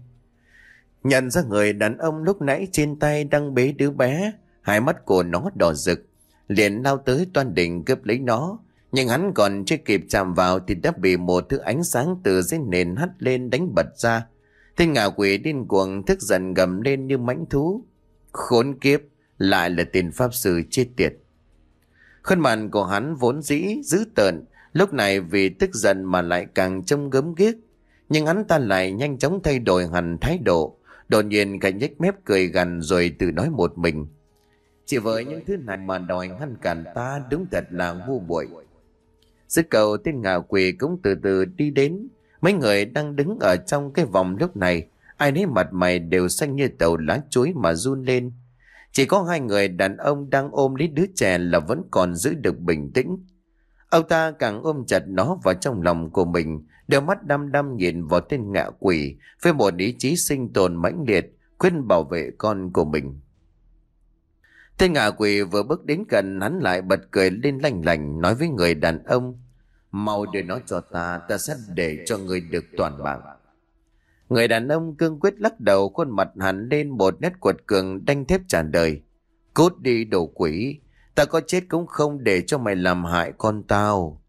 S1: Nhận ra người đàn ông lúc nãy trên tay đang bế đứa bé, hai mắt của nó đỏ rực, liền lao tới toan định cướp lấy nó. Nhưng hắn còn chưa kịp chạm vào thì đã bị một thứ ánh sáng từ dưới nền hắt lên đánh bật ra. Tên ngạ quỷ điên cuồng tức giận gầm lên như mãnh thú: Khốn kiếp, lại là tên pháp sư chết tiệt. Khuôn mặt của hắn vốn dĩ dữ tợn, lúc này vì tức giận mà lại càng trông gớm ghiếc. Nhưng hắn ta lại nhanh chóng thay đổi hẳn thái độ, đột nhiên cảnh nhếch mép cười gằn rồi tự nói một mình: Chỉ với những thứ này mà đòi ngăn cản ta đúng thật là ngu muội. Dứt câu tên ngạ quỷ cũng từ từ đi đến. Mấy người đang đứng ở trong cái vòng lúc này, ai nấy mặt mày đều xanh như tàu lá chuối mà run lên. Chỉ có hai người đàn ông đang ôm lấy đứa trẻ là vẫn còn giữ được bình tĩnh. Ông ta càng ôm chặt nó vào trong lòng của mình, đôi mắt đăm đăm nhìn vào tên ngạ quỷ với một ý chí sinh tồn mãnh liệt, quyết bảo vệ con của mình. Tên ngạ quỷ vừa bước đến gần, hắn lại bật cười lên lanh lành, nói với người đàn ông: Mau đưa nó cho ta, ta sẽ để cho người được toàn mạng. Người đàn ông cương quyết lắc đầu, khuôn mặt hẳn lên một nét quật cường đanh thép trả lời: Cút đi đồ quỷ, ta có chết cũng không để cho mày làm hại con tao.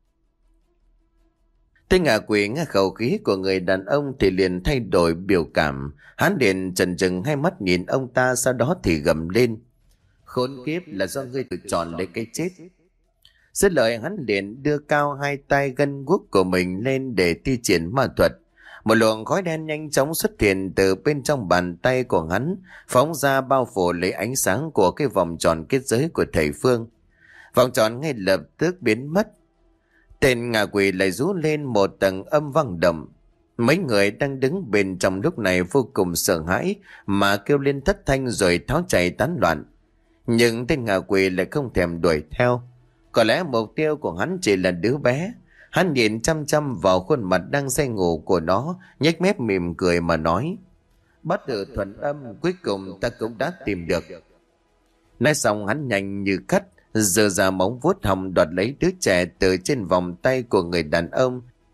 S1: Tên ngạ quỷ nghe khẩu khí của người đàn ông thì liền thay đổi biểu cảm. Hắn liền chần chừng hai mắt nhìn ông ta, sau đó thì gầm lên: Khốn kiếp, là do ngươi tự chọn lấy cái chết. Dứt lời hắn liền đưa cao hai tay gân guốc của mình lên để thi triển ma thuật. Một luồng khói đen nhanh chóng xuất hiện từ bên trong bàn tay của hắn, phóng ra bao phủ lấy ánh sáng của cái vòng tròn kết giới của thầy Phương. Vòng tròn ngay lập tức biến mất. Tên ngạ quỷ lại rú lên một tầng âm vang đậm. Mấy người đang đứng bên trong lúc này vô cùng sợ hãi mà kêu lên thất thanh rồi tháo chạy tán loạn. Nhưng tên ngạ quỷ lại không thèm đuổi theo. Có lẽ mục tiêu của hắn chỉ là đứa bé. Hắn nhìn chăm chăm vào khuôn mặt đang say ngủ của nó, nhếch mép mỉm cười mà nói: Bất tử thuần âm, cuối cùng ta cũng đã tìm được. Nói xong hắn nhanh như cắt, giơ ra móng vuốt hồng đoạt lấy đứa trẻ từ trên vòng tay của người đàn ông,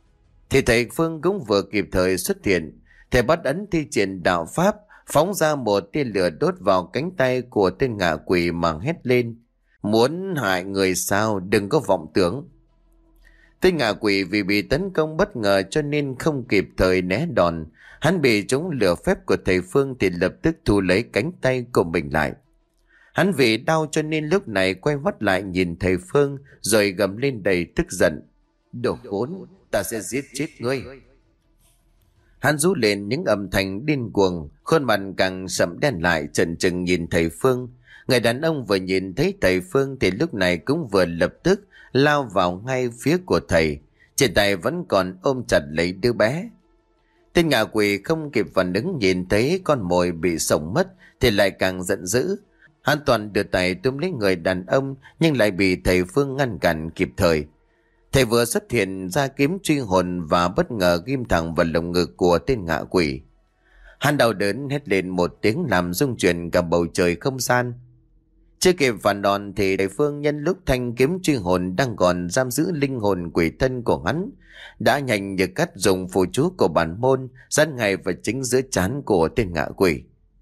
S1: Thì thầy Phương cũng vừa kịp thời xuất hiện. Thầy bắt ấn thi triển đạo pháp, phóng ra một tia lửa đốt vào cánh tay của tên ngạ quỷ mà hét lên: muốn hại người sao, đừng có vọng tưởng. Tên ngạ quỷ vì bị tấn công bất ngờ cho nên không kịp thời né đòn. Hắn bị trúng lửa phép của thầy Phương thì lập tức thu lấy cánh tay của mình lại. Hắn vì đau cho nên lúc này quay mắt lại nhìn thầy Phương rồi gầm lên đầy tức giận: đồ khốn, ta sẽ giết chết ngươi. Hắn rú lên những âm thanh điên cuồng, khuôn mặt càng sậm đen lại, trần trừng nhìn thầy Phương. Người đàn ông vừa nhìn thấy thầy Phương thì lúc này cũng vừa lập tức lao vào ngay phía của thầy, trên tay vẫn còn ôm chặt lấy đứa bé. Tên ngạ quỷ không kịp phản ứng, nhìn thấy con mồi bị sổng mất thì lại càng giận dữ. Hắn toàn đưa tay túm lấy người đàn ông nhưng lại bị thầy Phương ngăn cản kịp thời. Thầy vừa xuất hiện ra kiếm truy hồn và bất ngờ ghim thẳng vào lồng ngực của tên ngạ quỷ. Hắn đau đớn hét lên một tiếng làm rung chuyển cả bầu trời không gian. Chưa kịp phản đòn thì thầy Phương nhân lúc thanh kiếm truy hồn đang còn giam giữ linh hồn quỷ thân của hắn đã nhanh như cắt dùng phù chú của bản môn dán ngay vào chính giữa trán của tên ngạ quỷ.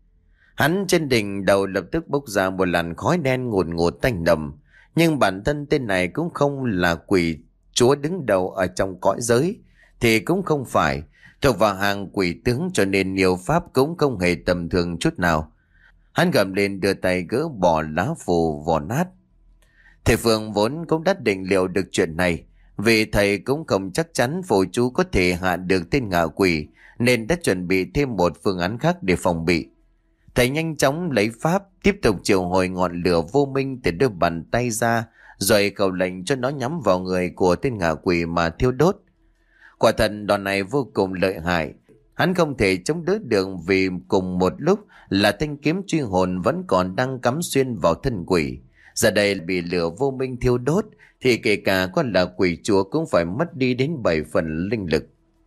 S1: Hắn trên đỉnh đầu lập tức bốc ra một làn khói đen ngùn ngụt tanh đậm, nhưng bản thân tên này cũng không là quỷ chúa đứng đầu ở trong cõi giới, thì cũng không phải thuộc vào hàng quỷ tướng, cho nên nhiều pháp cũng không hề tầm thường chút nào. Hắn gầm lên đưa tay gỡ bỏ lá phù vỏ nát. Thầy Phương vốn cũng đã định liệu được chuyện này, vì thầy cũng không chắc chắn phù chú có thể hạ được tên ngạ quỷ, nên đã chuẩn bị thêm một phương án khác để phòng bị. Thầy nhanh chóng lấy pháp tiếp tục triệu hồi ngọn lửa vô minh từ đôi bàn tay ra, rồi cầu lệnh cho nó nhắm vào người của tên ngạ quỷ mà thiêu đốt. Quả thật đòn này vô cùng lợi hại. Hắn không thể chống đỡ được vì cùng một lúc là thanh kiếm truy hồn vẫn còn đang cắm xuyên vào thân quỷ. Giờ đây bị lửa vô minh thiêu đốt thì kể cả con là quỷ chúa cũng phải mất đi đến bảy phần linh lực.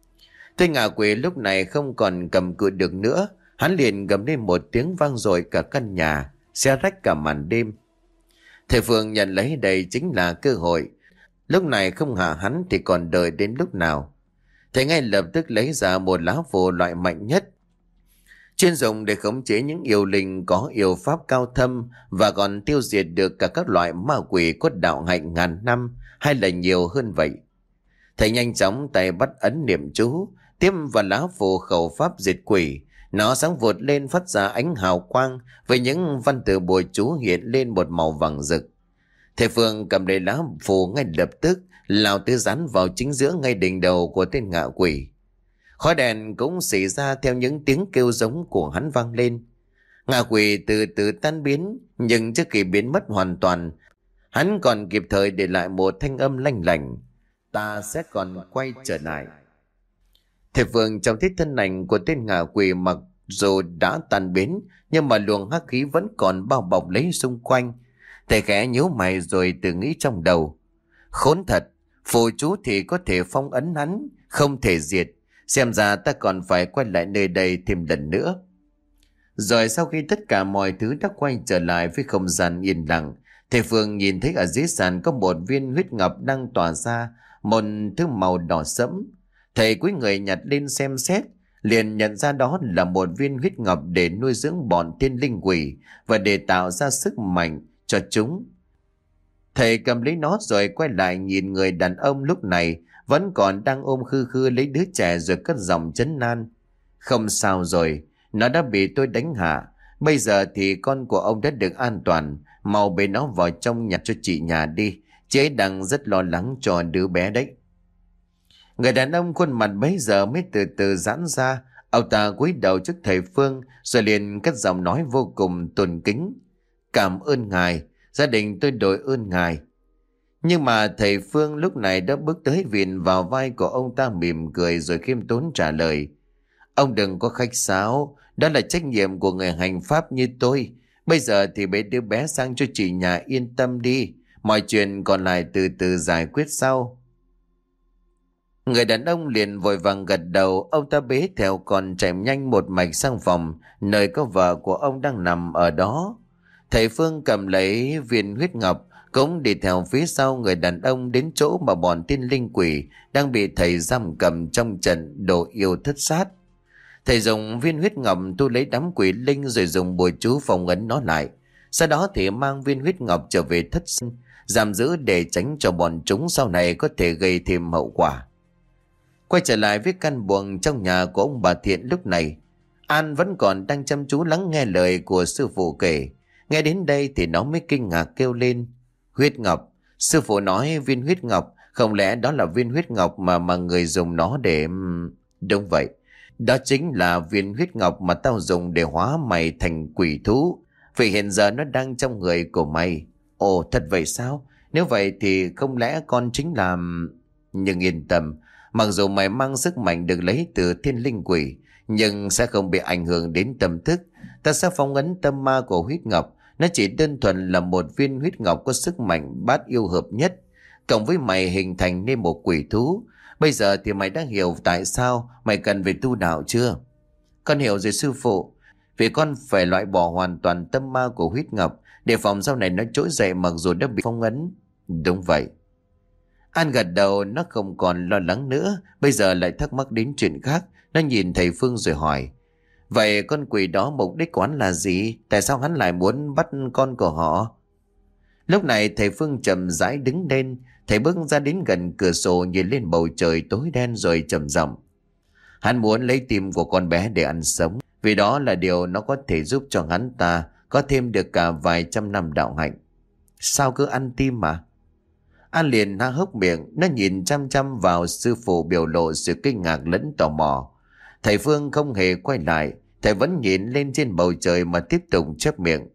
S1: Tên ngạ quỷ lúc này không còn cầm cự được nữa. Hắn liền gầm lên một tiếng vang dội cả căn nhà, xé rách cả màn đêm. Thầy Phương nhận lấy đây chính là cơ hội. Lúc này không hạ hắn thì còn đợi đến lúc nào. Thầy ngay lập tức lấy ra một lá phù loại mạnh nhất, chuyên dùng để khống chế những yêu linh có yêu pháp cao thâm và còn tiêu diệt được cả các loại ma quỷ có đạo hạnh ngàn năm hay là nhiều hơn vậy. Thầy nhanh chóng tay bắt ấn niệm chú, tiếp vào lá phù khẩu pháp diệt quỷ. Nó sáng vụt lên phát ra ánh hào quang với những văn tự bùa chú hiện lên một màu vàng rực. Thầy Phương cầm lấy lá phù ngay lập tức lao tới dán vào chính giữa ngay đỉnh đầu của tên ngạ quỷ. Khói đèn cũng xảy ra theo những tiếng kêu giống của hắn vang lên. Ngạ quỷ từ từ tan biến, nhưng trước khi biến mất hoàn toàn, hắn còn kịp thời để lại một thanh âm lanh lảnh: ta sẽ còn quay trở lại. Thầy Phương trong thấy thân ảnh của tên ngạ quỷ mặc dù đã tan biến, nhưng mà luồng hắc khí vẫn còn bao bọc lấy xung quanh. Thầy khẽ nhíu mày rồi tự nghĩ trong đầu: khốn thật, phù chú thì có thể phong ấn hắn, không thể diệt. Xem ra ta còn phải quay lại nơi đây thêm lần nữa. Rồi sau khi tất cả mọi thứ đã quay trở lại với không gian yên lặng, thầy Phương nhìn thấy ở dưới sàn có một viên huyết ngọc đang tỏa ra một thứ màu đỏ sẫm. Thầy cúi người nhặt lên xem xét, liền nhận ra đó là một viên huyết ngọc để nuôi dưỡng bọn thiên linh quỷ và để tạo ra sức mạnh cho chúng. Thầy cầm lấy nó rồi quay lại nhìn người đàn ông lúc này vẫn còn đang ôm khư khư lấy đứa trẻ rồi cất giọng trấn an: không sao rồi, nó đã bị tôi đánh hạ. Bây giờ thì con của ông đã được an toàn, mau bế nó vào trong nhà cho chị nhà đi, chị ấy đang rất lo lắng cho đứa bé đấy. Người đàn ông khuôn mặt bấy giờ mới từ từ giãn ra. Ông ta cúi đầu trước thầy Phương rồi liền cất giọng nói vô cùng tôn kính: cảm ơn ngài, gia đình tôi đội ơn ngài. Nhưng mà thầy Phương lúc này đã bước tới viện vào vai của ông ta mỉm cười rồi khiêm tốn trả lời: ông đừng có khách sáo, đó là trách nhiệm của người hành pháp như tôi. Bây giờ thì bế đứa bé sang cho chị nhà yên tâm đi, mọi chuyện còn lại từ từ giải quyết sau. Người đàn ông liền vội vàng gật đầu. Ông ta bế theo con chạy nhanh một mạch sang phòng nơi có vợ của ông đang nằm ở đó. Thầy Phương cầm lấy viên huyết ngọc cũng đi theo phía sau người đàn ông đến chỗ mà bọn tiên linh quỷ đang bị thầy giam cầm trong trận đồ yêu thất sát. Thầy dùng viên huyết ngọc thu lấy đám quỷ linh rồi dùng bùa chú phong ấn nó lại. Sau đó thì mang viên huyết ngọc trở về thất sinh, giam giữ để tránh cho bọn chúng sau này có thể gây thêm hậu quả. Quay trở lại với căn buồng trong nhà của ông bà Thiện lúc này, An vẫn còn đang chăm chú lắng nghe lời của sư phụ kể. Nghe đến đây thì nó mới kinh ngạc kêu lên: Huyết ngọc? Sư phụ nói viên huyết ngọc, không lẽ đó là viên huyết ngọc mà mà người dùng nó để... Đúng vậy, đó chính là viên huyết ngọc mà tao dùng để hóa mày thành quỷ thú. Vì hiện giờ nó đang trong người của mày. Ồ, thật vậy sao? Nếu vậy thì không lẽ con chính là... Nhưng yên tâm, mặc dù mày mang sức mạnh được lấy từ thiên linh quỷ, nhưng sẽ không bị ảnh hưởng đến tâm thức. Ta sẽ phong ấn tâm ma của huyết ngọc. Nó chỉ đơn thuần là một viên huyết ngọc có sức mạnh bát yêu hợp nhất, cộng với mày hình thành nên một quỷ thú. Bây giờ thì mày đã hiểu tại sao mày cần phải tu đạo chưa? Con hiểu rồi sư phụ. Vì con phải loại bỏ hoàn toàn tâm ma của huyết ngọc, để phòng sau này nó trỗi dậy mặc dù đã bị phong ấn. Đúng vậy. An gật đầu, nó không còn lo lắng nữa. Bây giờ lại thắc mắc đến chuyện khác. Nó nhìn thầy Phương rồi hỏi: Vậy con quỷ đó mục đích của hắn là gì? Tại sao hắn lại muốn bắt con của họ? Lúc này thầy Phương chậm rãi đứng lên. Thầy bước ra đến gần cửa sổ, nhìn lên bầu trời tối đen rồi trầm giọng: Hắn muốn lấy tim của con bé để ăn sống, vì đó là điều nó có thể giúp cho hắn ta có thêm được cả vài trăm năm đạo hạnh. Sao cứ ăn tim mà? An liền há hốc miệng, nó nhìn chăm chăm vào sư phụ biểu lộ sự kinh ngạc lẫn tò mò. Thầy Phương không hề quay lại, thầy vẫn nhìn lên trên bầu trời mà tiếp tục chép miệng: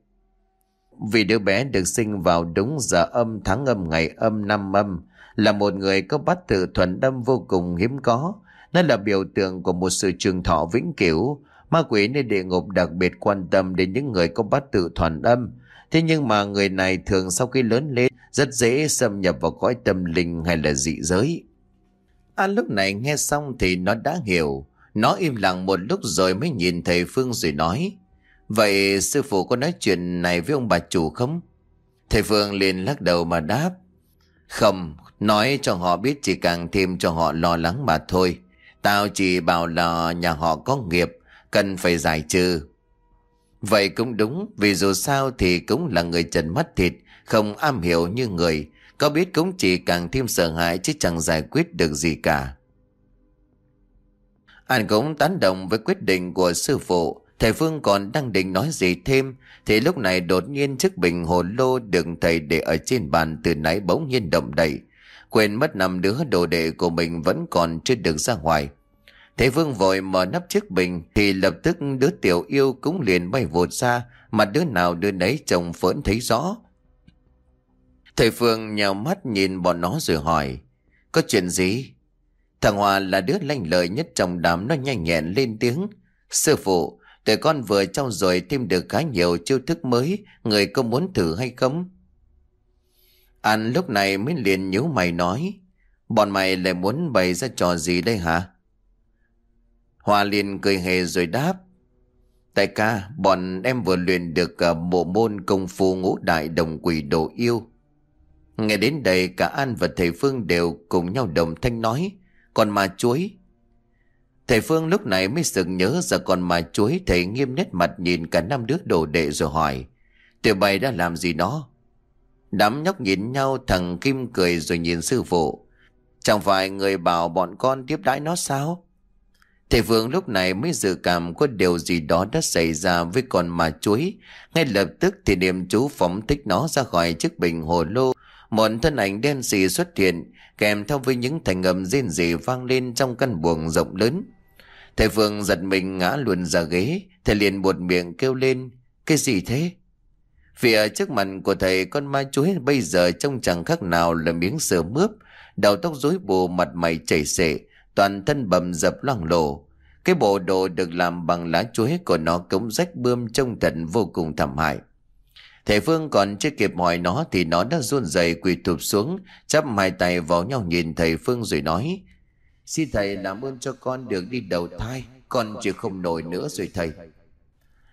S1: Vì đứa bé được sinh vào đúng giờ âm tháng âm ngày âm năm âm, là một người có bát tự thuần âm vô cùng hiếm có. Nó là biểu tượng của một sự trường thọ vĩnh cửu. Ma quỷ nơi địa ngục đặc biệt quan tâm đến những người có bát tự thuần âm. Thế nhưng mà người này thường sau khi lớn lên rất dễ xâm nhập vào cõi tâm linh hay là dị giới. An lúc này nghe xong thì nó đã hiểu. Nó im lặng một lúc rồi mới nhìn thầy Phương rồi nói: Vậy sư phụ có nói chuyện này với ông bà chủ không? Thầy Phương liền lắc đầu mà đáp: Không, nói cho họ biết chỉ càng thêm cho họ lo lắng mà thôi. Tao chỉ bảo là nhà họ có nghiệp, cần phải giải trừ. Vậy cũng đúng, vì dù sao thì cũng là người trần mắt thịt, không am hiểu như người. Có biết cũng chỉ càng thêm sợ hãi chứ chẳng giải quyết được gì cả. Anh cũng tán đồng với quyết định của sư phụ. Thầy Phương còn đang định nói gì thêm thì lúc này đột nhiên chiếc bình hồ lô được thầy để ở trên bàn từ nãy bỗng nhiên động đậy. Quên mất năm đứa đồ đệ của mình vẫn còn chưa được ra ngoài. Thầy Phương vội mở nắp chiếc bình thì lập tức đứa tiểu yêu cũng liền bay vụt ra, mà đứa nào đứa nấy trông phỡn thấy rõ. Thầy Phương nhào mắt nhìn bọn nó rồi hỏi: Có chuyện gì? Thằng Hòa là đứa lanh lợi nhất trong đám, nó nhanh nhẹn lên tiếng: Sư phụ, tụi con vừa trau dồi thêm được khá nhiều chiêu thức mới, người có muốn thử hay không? Anh lúc này mới liền nhíu mày nói: Bọn mày lại muốn bày ra trò gì đây hả? Hòa liền cười hề rồi đáp: Đại ca, bọn em vừa luyện được uh, bộ môn công phu ngũ đại đồng quỷ đồ yêu. Nghe đến đây cả An và thầy Phương đều cùng nhau đồng thanh nói: Còn ma chuối. Thầy Phương lúc này mới sực nhớ ra còn ma chuối. Thầy nghiêm nét mặt nhìn cả năm đứa đồ đệ rồi hỏi: Tụi bay đã làm gì nó? Đám nhóc nhìn nhau, thằng Kim cười rồi nhìn sư phụ: Chẳng phải người bảo bọn con tiếp đãi nó sao? Thầy Phương lúc này mới dự cảm có điều gì đó đã xảy ra với con ma chuối. Ngay lập tức thì niệm chú phóng thích nó ra khỏi chiếc bình hồ lô. Một thân ảnh đen xì xuất hiện, kèm theo với những thành âm rên rỉ vang lên trong căn buồng rộng lớn. Thầy Phương giật mình ngã luôn ra ghế. Thầy liền buột miệng kêu lên: Cái gì thế? Vì ở trước mặt của thầy, con ma chuối bây giờ trông chẳng khác nào là miếng sườn mướp, đầu tóc rối bù, mặt mày chảy xệ, toàn thân bầm dập loang lổ. Cái bộ đồ được làm bằng lá chuối của nó cống rách bươm, trông thật vô cùng thảm hại. Thầy Phương còn chưa kịp hỏi nó thì nó đã run rẩy quỳ thụp xuống, chắp hai tay vào nhau nhìn thầy Phương rồi nói: Xin thầy làm ơn cho con được đi đầu thai, con chịu không nổi nữa rồi thầy.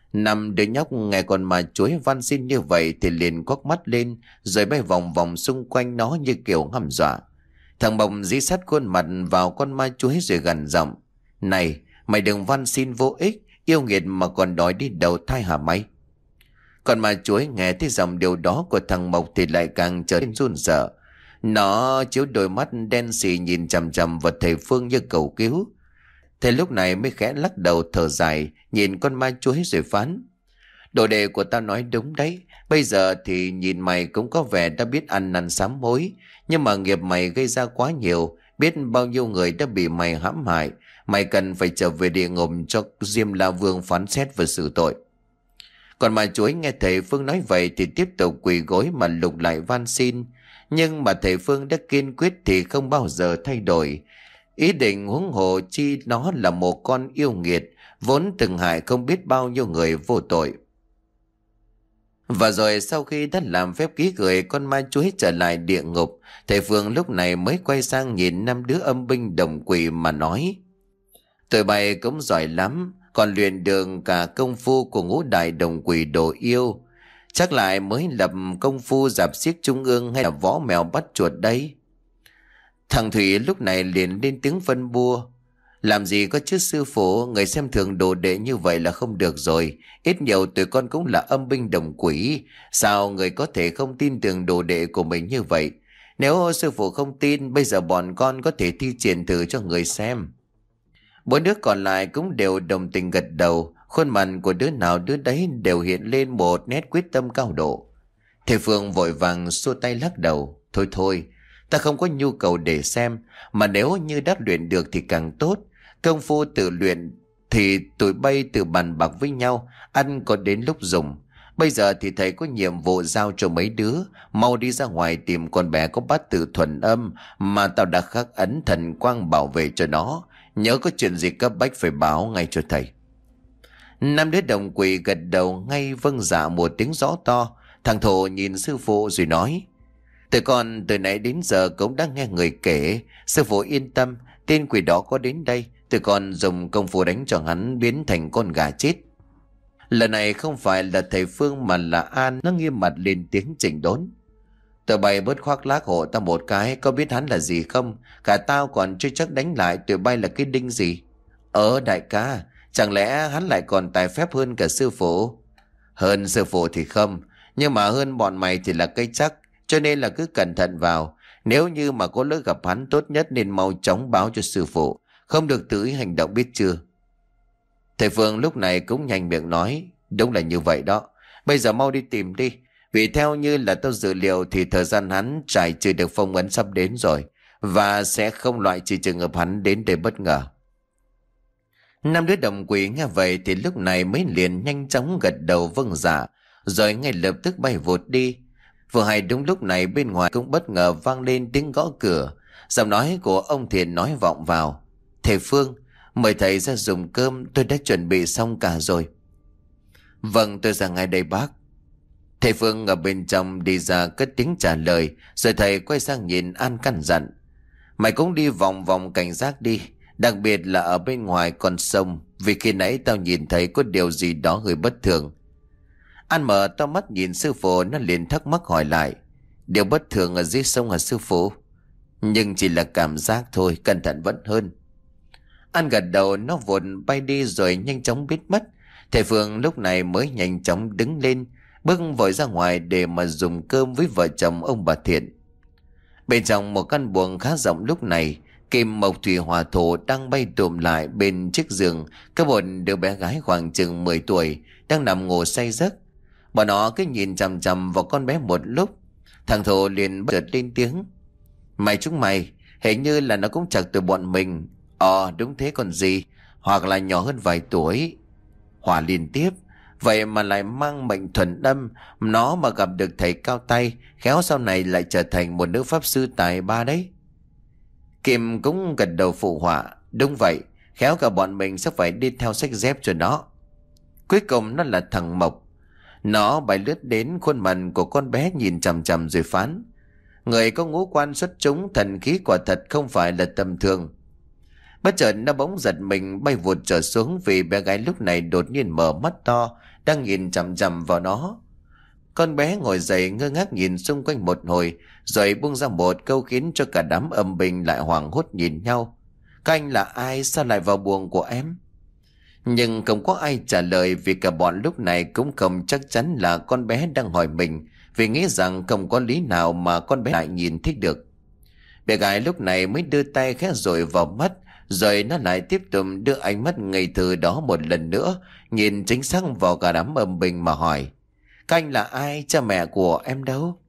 S1: Năm đứa nhóc nghe con ma chuối van xin như vậy thì liền quắc mắt lên, rồi bay vòng vòng xung quanh nó như kiểu hăm dọa. Thằng Mộc dí sát khuôn mặt vào con ma chuối rồi gằn giọng: "Này, mày đừng van xin vô ích, yêu nghiệt mà còn đòi đi đầu thai hả mày?" Con ma chuối nghe thấy giọng điều đó của thằng Mộc thì lại càng trở nên run sợ. Nó chiếu đôi mắt đen sì nhìn chằm chằm vào thầy Phương như cầu cứu. Thầy lúc này mới khẽ lắc đầu thở dài, nhìn con ma chuối rồi phán: "Đồ đệ của tao nói đúng đấy. Bây giờ thì nhìn mày cũng có vẻ đã biết ăn năn sám hối, nhưng mà nghiệp mày gây ra quá nhiều, biết bao nhiêu người đã bị mày hãm hại. Mày cần phải trở về địa ngục cho Diêm La Vương phán xét và xử tội." Còn ma chuối nghe thầy Phương nói vậy thì tiếp tục quỳ gối mà lục lại van xin. Nhưng mà thầy Phương đã kiên quyết thì không bao giờ thay đổi ý định, huống hồ chi nó là một con yêu nghiệt vốn từng hại không biết bao nhiêu người vô tội. Và rồi sau khi đã làm phép ký gửi con ma chuối trở lại địa ngục, thầy Phương lúc này mới quay sang nhìn năm đứa âm binh đồng quỷ mà nói: "Tụi bay cũng giỏi lắm, còn luyện đường cả công phu của ngũ đại đồng quỷ đồ yêu. Chắc lại mới lập công phu dạp xiếc trung ương hay là võ mèo bắt chuột đấy?" Thằng Thủy lúc này liền lên tiếng phân bua: "Làm gì có chứ sư phụ, người xem thường đồ đệ như vậy là không được rồi. Ít nhiều tụi con cũng là âm binh đồng quỷ, sao người có thể không tin tưởng đồ đệ của mình như vậy? Nếu sư phụ không tin, bây giờ bọn con có thể thi triển thử cho người xem." Bốn đứa còn lại cũng đều đồng tình gật đầu, khuôn mặt của đứa nào đứa đấy đều hiện lên một nét quyết tâm cao độ. Thầy Phương vội vàng xua tay lắc đầu: "Thôi thôi, ta không có nhu cầu để xem, mà nếu như đã luyện được thì càng tốt. Công phu tự luyện thì tụi bay tự bàn bạc với nhau, ăn có đến lúc dùng. Bây giờ thì thầy có nhiệm vụ giao cho mấy đứa, mau đi ra ngoài tìm con bé có bát tự thuần âm mà tao đã khắc ấn thần quang bảo vệ cho nó. Nhớ có chuyện gì cấp bách phải báo ngay cho thầy." Năm đứa đồng quỷ gật đầu ngay vâng dạ một tiếng rõ to. Thằng Thổ nhìn sư phụ rồi nói: "Tụi con từ nãy đến giờ cũng đã nghe người kể, sư phụ yên tâm, tên quỷ đó có đến đây, tụi con dùng công phu đánh cho hắn biến thành con gà chết." Lần này không phải là thầy Phương mà là An, nó nghiêm mặt lên tiếng chỉnh đốn: "Tụi bay bớt khoác lác hộ tao một cái, có biết hắn là gì không? Cả tao còn chưa chắc đánh lại tụi bay là cái đinh gì." "Ờ đại ca, chẳng lẽ hắn lại còn tài phép hơn cả sư phụ?" "Hơn sư phụ thì không, nhưng mà hơn bọn mày thì là cái chắc, cho nên là cứ cẩn thận vào. Nếu như mà có lỡ gặp hắn, tốt nhất nên mau chóng báo cho sư phụ, không được tự ý hành động, biết chưa?" Thầy Phương lúc này cũng nhanh miệng nói: "Đúng là như vậy đó, bây giờ mau đi tìm đi. Vì theo như là tôi dự liệu thì thời gian hắn trải trừ được phong ấn sắp đến rồi, và sẽ không loại trừ trường hợp hắn đến để bất ngờ." Năm đứa đồng quỷ nghe vậy thì lúc này mới liền nhanh chóng gật đầu vâng dạ, rồi ngay lập tức bay vụt đi. Vừa hay đúng lúc này bên ngoài cũng bất ngờ vang lên tiếng gõ cửa. Giọng nói của ông Thiện nói vọng vào: "Thầy Phương, mời thầy ra dùng cơm, tôi đã chuẩn bị xong cả rồi." "Vâng, tôi ra ngay đây bác." Thầy Phương ở bên trong đi ra cất tiếng trả lời, rồi thầy quay sang nhìn An căn dặn: "Mày cũng đi vòng vòng cảnh giác đi, đặc biệt là ở bên ngoài con sông, vì khi nãy tao nhìn thấy có điều gì đó hơi bất thường." An mở to mắt nhìn sư phụ, nó liền thắc mắc hỏi lại: "Điều bất thường ở dưới sông hả sư phụ?" "Nhưng chỉ là cảm giác thôi, cẩn thận vẫn hơn." An gật đầu, nó vụt bay đi rồi nhanh chóng biến mất. Thầy Phương lúc này mới nhanh chóng đứng lên, bước vội ra ngoài để mà dùng cơm với vợ chồng ông bà Thiện. Bên trong một căn buồng khá rộng lúc này, Kim, Mộc, Thủy, Hòa, Thổ đang bay tụm lại bên chiếc giường có một đứa bé gái khoảng chừng mười tuổi đang nằm ngủ say giấc. Bọn nó cứ nhìn chằm chằm vào con bé một lúc. Thằng Thổ liền bất chợt lên tiếng: "Mày chúng mày, hình như là nó cũng chặt từ bọn mình." "Ờ đúng thế còn gì, hoặc là nhỏ hơn vài tuổi." Hòa liên tiếp: "Vậy mà lại mang mệnh thuần âm, nó mà gặp được thầy cao tay, khéo sau này lại trở thành một nữ pháp sư tài ba đấy." Kim cũng gật đầu phụ họa: "Đúng vậy, khéo cả bọn mình sẽ phải đi theo sách dép cho nó." Cuối cùng nó là thằng Mộc. Nó bay lướt đến khuôn mặt của con bé nhìn chằm chằm rồi phán: "Người có ngũ quan xuất chúng, thần khí quả thật không phải là tầm thường." Bất chợt nó bỗng giật mình bay vụt trở xuống, vì bé gái lúc này đột nhiên mở mắt to, đang nhìn chằm chằm vào nó. Con bé ngồi dậy ngơ ngác nhìn xung quanh một hồi, rồi buông ra một câu khiến cho cả đám âm binh lại hoảng hốt nhìn nhau. Các anh là ai, sao lại vào buồng của em? Nhưng không có ai trả lời, vì cả bọn lúc này cũng không chắc chắn là con bé đang hỏi mình, vì nghĩ rằng không có lý nào mà con bé lại nhìn thấy được. Bé gái lúc này mới đưa tay khẽ dội vào mắt, rồi nó lại tiếp tục đưa ánh mắt ngây thơ đó một lần nữa, nhìn chính xác vào cả đám âm binh mà hỏi: các anh là ai, cha mẹ của em đâu?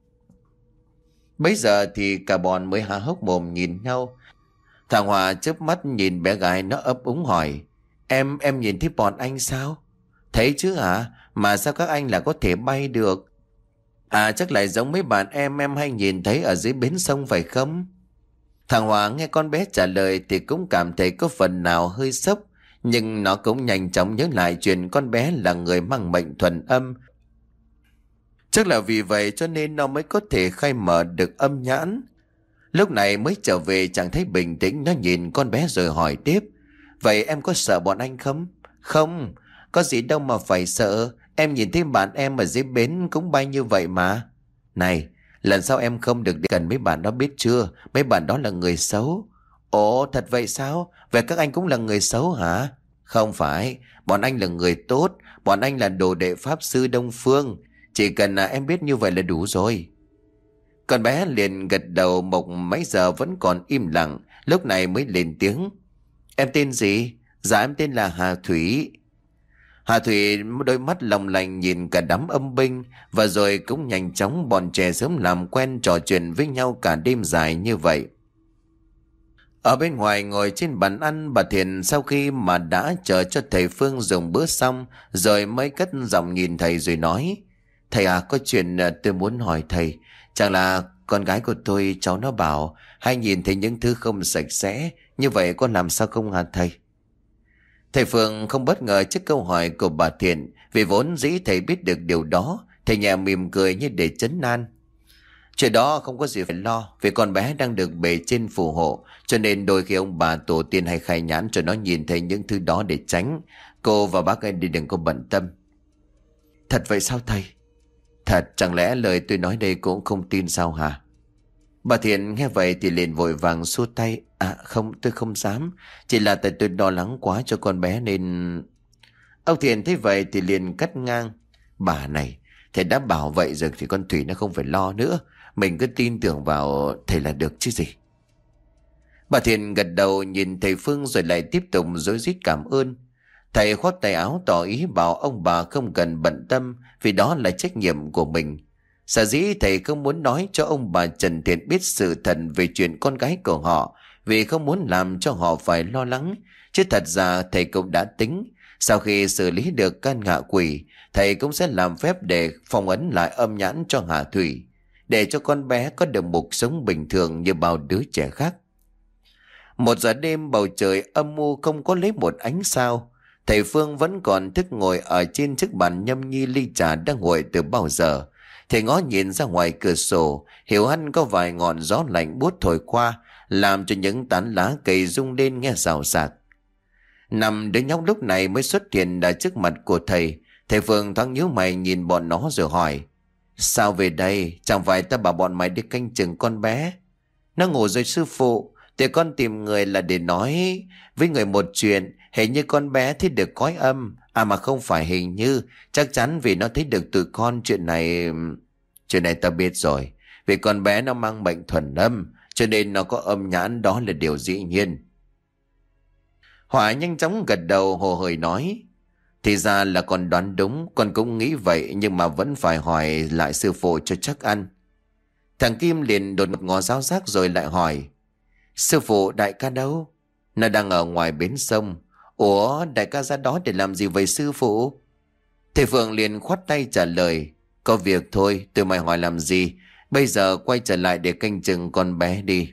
S1: Bấy giờ thì cả bọn mới há hốc mồm nhìn nhau. Thằng Hòa chớp mắt nhìn bé gái, nó ấp úng hỏi: Em, em nhìn thấy bọn anh sao? Thấy chứ hả? Mà sao các anh lại có thể bay được? À, chắc lại giống mấy bạn em em hay nhìn thấy ở dưới bến sông phải không? Thằng Hòa nghe con bé trả lời thì cũng cảm thấy có phần nào hơi sốc, nhưng nó cũng nhanh chóng nhớ lại chuyện con bé là người mang mệnh thuần âm. Chắc là vì vậy cho nên nó mới có thể khai mở được âm nhãn. Lúc này mới trở về chẳng thấy bình tĩnh, nó nhìn con bé rồi hỏi tiếp: vậy em có sợ bọn anh không? Không, có gì đâu mà phải sợ. Em nhìn thấy bạn em ở dưới bến cũng bay như vậy mà. Này, lần sau em không được gần mấy bạn đó, biết chưa? Mấy bạn đó là người xấu. Ồ, thật vậy sao? Vậy các anh cũng là người xấu hả? Không phải, bọn anh là người tốt. Bọn anh là đồ đệ pháp sư Đông Phương. Chỉ cần là em biết như vậy là đủ rồi. Con bé liền gật đầu. Mộc mấy giờ vẫn còn im lặng, lúc này mới lên tiếng: em tên gì? Dạ em tên là Hà Thủy. Hà Thủy đôi mắt long lanh nhìn cả đám âm binh, và rồi cũng nhanh chóng bọn trẻ sớm làm quen trò chuyện với nhau cả đêm dài như vậy. Ở bên ngoài ngồi trên bàn ăn, bà Thiền sau khi mà đã chờ cho thầy Phương dùng bữa xong rồi mới cất giọng nhìn thầy rồi nói: thầy à, có chuyện tôi muốn hỏi thầy. Chẳng là con gái của tôi, cháu nó bảo hay nhìn thấy những thứ không sạch sẽ, như vậy có làm sao không hả thầy? Thầy Phương không bất ngờ trước câu hỏi của bà Thiện, vì vốn dĩ thầy biết được điều đó. Thầy nhẹ mỉm cười như để trấn an: chuyện đó không có gì phải lo, vì con bé đang được bề trên phù hộ, cho nên đôi khi ông bà tổ tiên hay khai nhãn cho nó nhìn thấy những thứ đó để tránh. Cô và bác ấy đi đừng có bận tâm. Thật vậy sao thầy? Thật, chẳng lẽ lời tôi nói đây cũng không tin sao hả? Bà Thiện nghe vậy thì liền vội vàng xua tay: À không, tôi không dám. Chỉ là tại tôi lo lắng quá cho con bé nên... Ông Thiện thấy vậy thì liền cắt ngang: bà này, thầy đã bảo vậy rồi thì con Thủy nó không phải lo nữa. Mình cứ tin tưởng vào thầy là được chứ gì. Bà Thiện gật đầu nhìn thầy Phương rồi lại tiếp tục rối rít cảm ơn. Thầy khoác tay áo tỏ ý bảo ông bà không cần bận tâm, vì đó là trách nhiệm của mình. Sở dĩ thầy không muốn nói cho ông bà Trần Thiện biết sự thật về chuyện con gái của họ, vì không muốn làm cho họ phải lo lắng. Chứ thật ra thầy cũng đã tính, sau khi xử lý được can ngạ quỷ, thầy cũng sẽ làm phép để phong ấn lại âm nhãn cho Hà Thủy, để cho con bé có được một sống bình thường như bao đứa trẻ khác. Một giờ đêm, bầu trời âm u không có lấy một ánh sao. Thầy Phương vẫn còn thức ngồi ở trên chiếc bàn nhâm nhi ly trà đang nguội từ bao giờ. Thầy ngó nhìn ra ngoài cửa sổ, hiểu hẳn có vài ngọn gió lạnh buốt thổi qua, làm cho những tán lá cây rung lên nghe xào xạc. Năm đứa nhóc lúc này mới xuất hiện ở trước mặt của thầy. Thầy Phương thoáng nhíu mày nhìn bọn nó rồi hỏi: sao về đây? Chẳng phải ta bảo bọn mày đi canh chừng con bé? Nó ngủ rồi sư phụ. Thì con tìm người là để nói với người một chuyện. Hình như con bé thấy được cõi âm. À mà không phải hình như, chắc chắn vì nó thấy được tụi con. Chuyện này Chuyện này ta biết rồi. Vì con bé nó mang bệnh thuần âm, cho nên nó có âm nhãn, đó là điều dĩ nhiên. Hỏa nhanh chóng gật đầu hồ hởi nói: thì ra là con đoán đúng. Con cũng nghĩ vậy, nhưng mà vẫn phải hỏi lại sư phụ cho chắc ăn. Thằng Kim liền đột ngột ngó giáo giác rồi lại hỏi: sư phụ, đại ca đâu? Nó đang ở ngoài bến sông. Ủa, đại ca ra đó để làm gì vậy sư phụ? Thầy Phượng liền khoát tay trả lời: có việc thôi, tụi mày hỏi làm gì? Bây giờ quay trở lại để canh chừng con bé đi.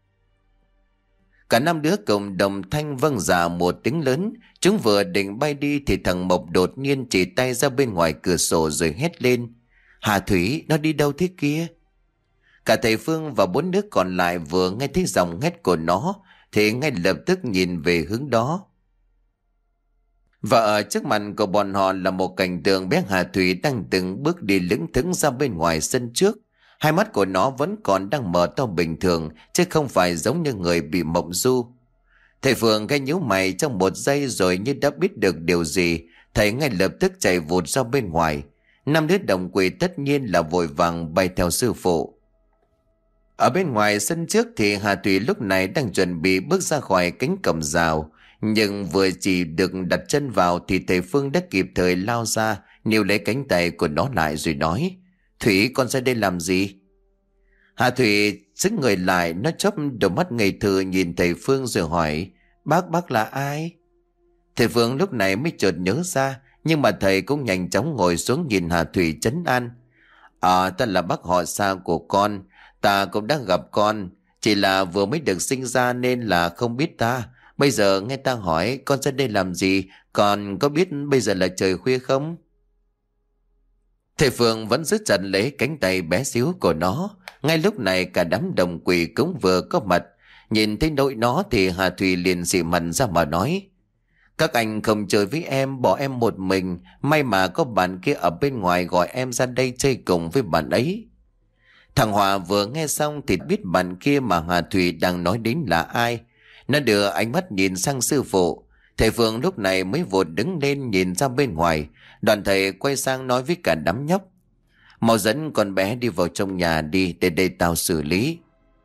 S1: Cả năm đứa cùng đồng thanh vâng dạ một tiếng lớn. Chúng vừa định bay đi thì thằng Mộc đột nhiên chỉ tay ra bên ngoài cửa sổ rồi hét lên: Hà Thủy, nó đi đâu thế kia? Cả thầy Phương và bốn đứa còn lại vừa nghe thấy giọng hét của nó thì ngay lập tức nhìn về hướng đó. Và ở trước mặt của bọn họ là một cảnh tượng bé Hà Thủy đang từng bước đi lững thững ra bên ngoài sân trước. Hai mắt của nó vẫn còn đang mở to bình thường, chứ không phải giống như người bị mộng du. Thầy Phương cái nhíu mày trong một giây rồi như đã biết được điều gì. Thầy ngay lập tức chạy vụt ra bên ngoài. Năm đứa đồng quỷ tất nhiên là vội vàng bay theo sư phụ. Ở bên ngoài sân trước thì Hà Thủy lúc này đang chuẩn bị bước ra khỏi cánh cổng rào. Nhưng vừa chỉ được đặt chân vào thì thầy Phương đã kịp thời lao ra, níu lấy cánh tay của nó lại rồi nói: Thủy, con ra đây làm gì? Hà Thủy xứng người lại, nó chớp đôi mắt ngây thơ nhìn thầy Phương rồi hỏi: Bác, bác là ai? Thầy Phương lúc này mới chợt nhớ ra, nhưng mà thầy cũng nhanh chóng ngồi xuống nhìn Hà Thủy trấn an: À, ta là bác họ xa của con, ta cũng đã gặp con, chỉ là vừa mới được sinh ra nên là không biết ta. Bây giờ nghe ta hỏi con ra đây làm gì, con có biết bây giờ là trời khuya không? Thầy Phương vẫn giữ chặt lấy cánh tay bé xíu của nó. Ngay lúc này cả đám đồng quỷ cũng vừa có mặt. Nhìn thấy đội nó thì Hà Thủy liền xị mặt ra mà nói: Các anh không chơi với em, bỏ em một mình. May mà có bạn kia ở bên ngoài gọi em ra đây chơi cùng với bạn ấy. Thằng Hòa vừa nghe xong thì biết bạn kia mà Hà Thủy đang nói đến là ai. Nó đưa ánh mắt nhìn sang sư phụ. Thầy Phương lúc này mới vụt đứng lên nhìn ra bên ngoài. Đoàn thầy quay sang nói với cả đám nhóc: Mau dẫn con bé đi vào trong nhà đi, để đây tao xử lý.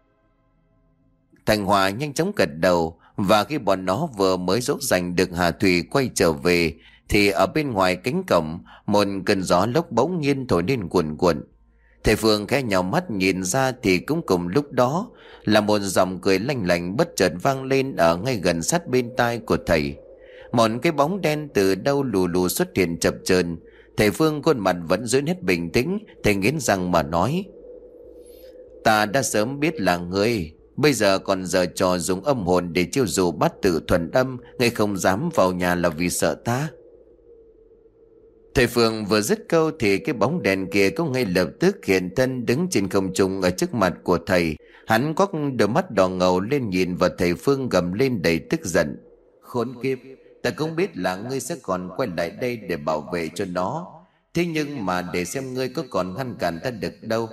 S1: Thằng Hòa nhanh chóng gật đầu. Và khi bọn nó vừa mới dỗ dành được Hà Thủy quay trở về thì ở bên ngoài cánh cổng một cơn gió lốc bỗng nhiên thổi lên cuồn cuộn. Thầy Phương khẽ nhào mắt nhìn ra thì cũng cùng lúc đó là một giọng cười lanh lảnh bất chợt vang lên ở ngay gần sát bên tai của thầy. Một cái bóng đen từ đâu lù lù xuất hiện chập chờn. Thầy Phương khuôn mặt vẫn giữ hết bình tĩnh. Thầy nghiến răng mà nói: Ta đã sớm biết là ngươi, bây giờ còn giở trò dùng âm hồn để chiêu dụ bắt tử thuần âm. Ngươi không dám vào nhà là vì sợ ta. Thầy Phương vừa dứt câu thì cái bóng đèn kia cũng ngay lập tức hiện thân đứng trên không trung ở trước mặt của thầy. Hắn quắc đôi mắt đỏ ngầu lên nhìn vào thầy Phương gầm lên đầy tức giận: Khốn kiếp, ta cũng biết là ngươi sẽ còn quay lại đây để bảo vệ cho nó. Thế nhưng mà để xem ngươi có còn ngăn cản ta được đâu.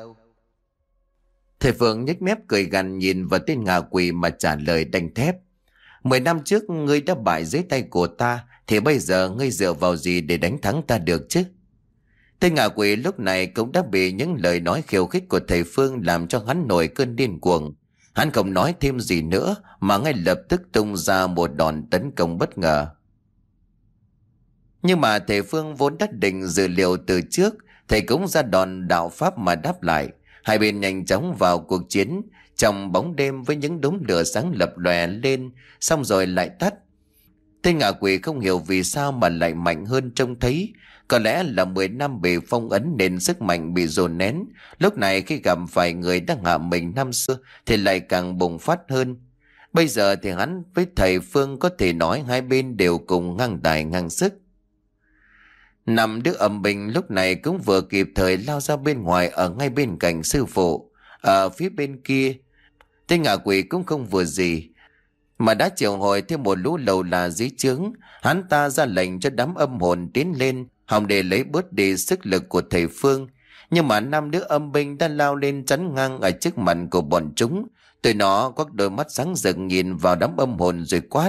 S1: Thầy Phương nhếch mép cười gằn nhìn vào tên ngạ quỷ mà trả lời đanh thép: Mười năm trước ngươi đã bại dưới tay của ta, thì bây giờ ngươi dựa vào gì để đánh thắng ta được chứ? Tên ngạ quỷ lúc này cũng đã bị những lời nói khiêu khích của thầy Phương làm cho hắn nổi cơn điên cuồng. Hắn không nói thêm gì nữa mà ngay lập tức tung ra một đòn tấn công bất ngờ. Nhưng mà thầy Phương vốn đã định dự liệu từ trước, thầy cũng ra đòn đạo pháp mà đáp lại. Hai bên nhanh chóng vào cuộc chiến trong bóng đêm với những đốm lửa sáng lập lòe lên, xong rồi lại tắt. Tên ngạ quỷ không hiểu vì sao mà lại mạnh hơn trông thấy. Có lẽ là mười năm bị phong ấn nên sức mạnh bị dồn nén. Lúc này khi gặp phải người đang hạ mình năm xưa thì lại càng bùng phát hơn. Bây giờ thì hắn với thầy Phương có thể nói hai bên đều cùng ngang tài ngang sức. Năm đứa âm binh lúc này cũng vừa kịp thời lao ra bên ngoài ở ngay bên cạnh sư phụ. Ở phía bên kia, tên ngạ quỷ cũng không vừa gì mà đã triệu hồi thêm một lũ lầu là dưới trướng. Hắn ta ra lệnh cho đám âm hồn tiến lên hòng để lấy bớt đi sức lực của thầy Phương. Nhưng mà năm đứa âm binh đã lao lên chắn ngang ở trước mặt của bọn chúng. Tụi nó có đôi mắt sáng rực nhìn vào đám âm hồn rồi quát: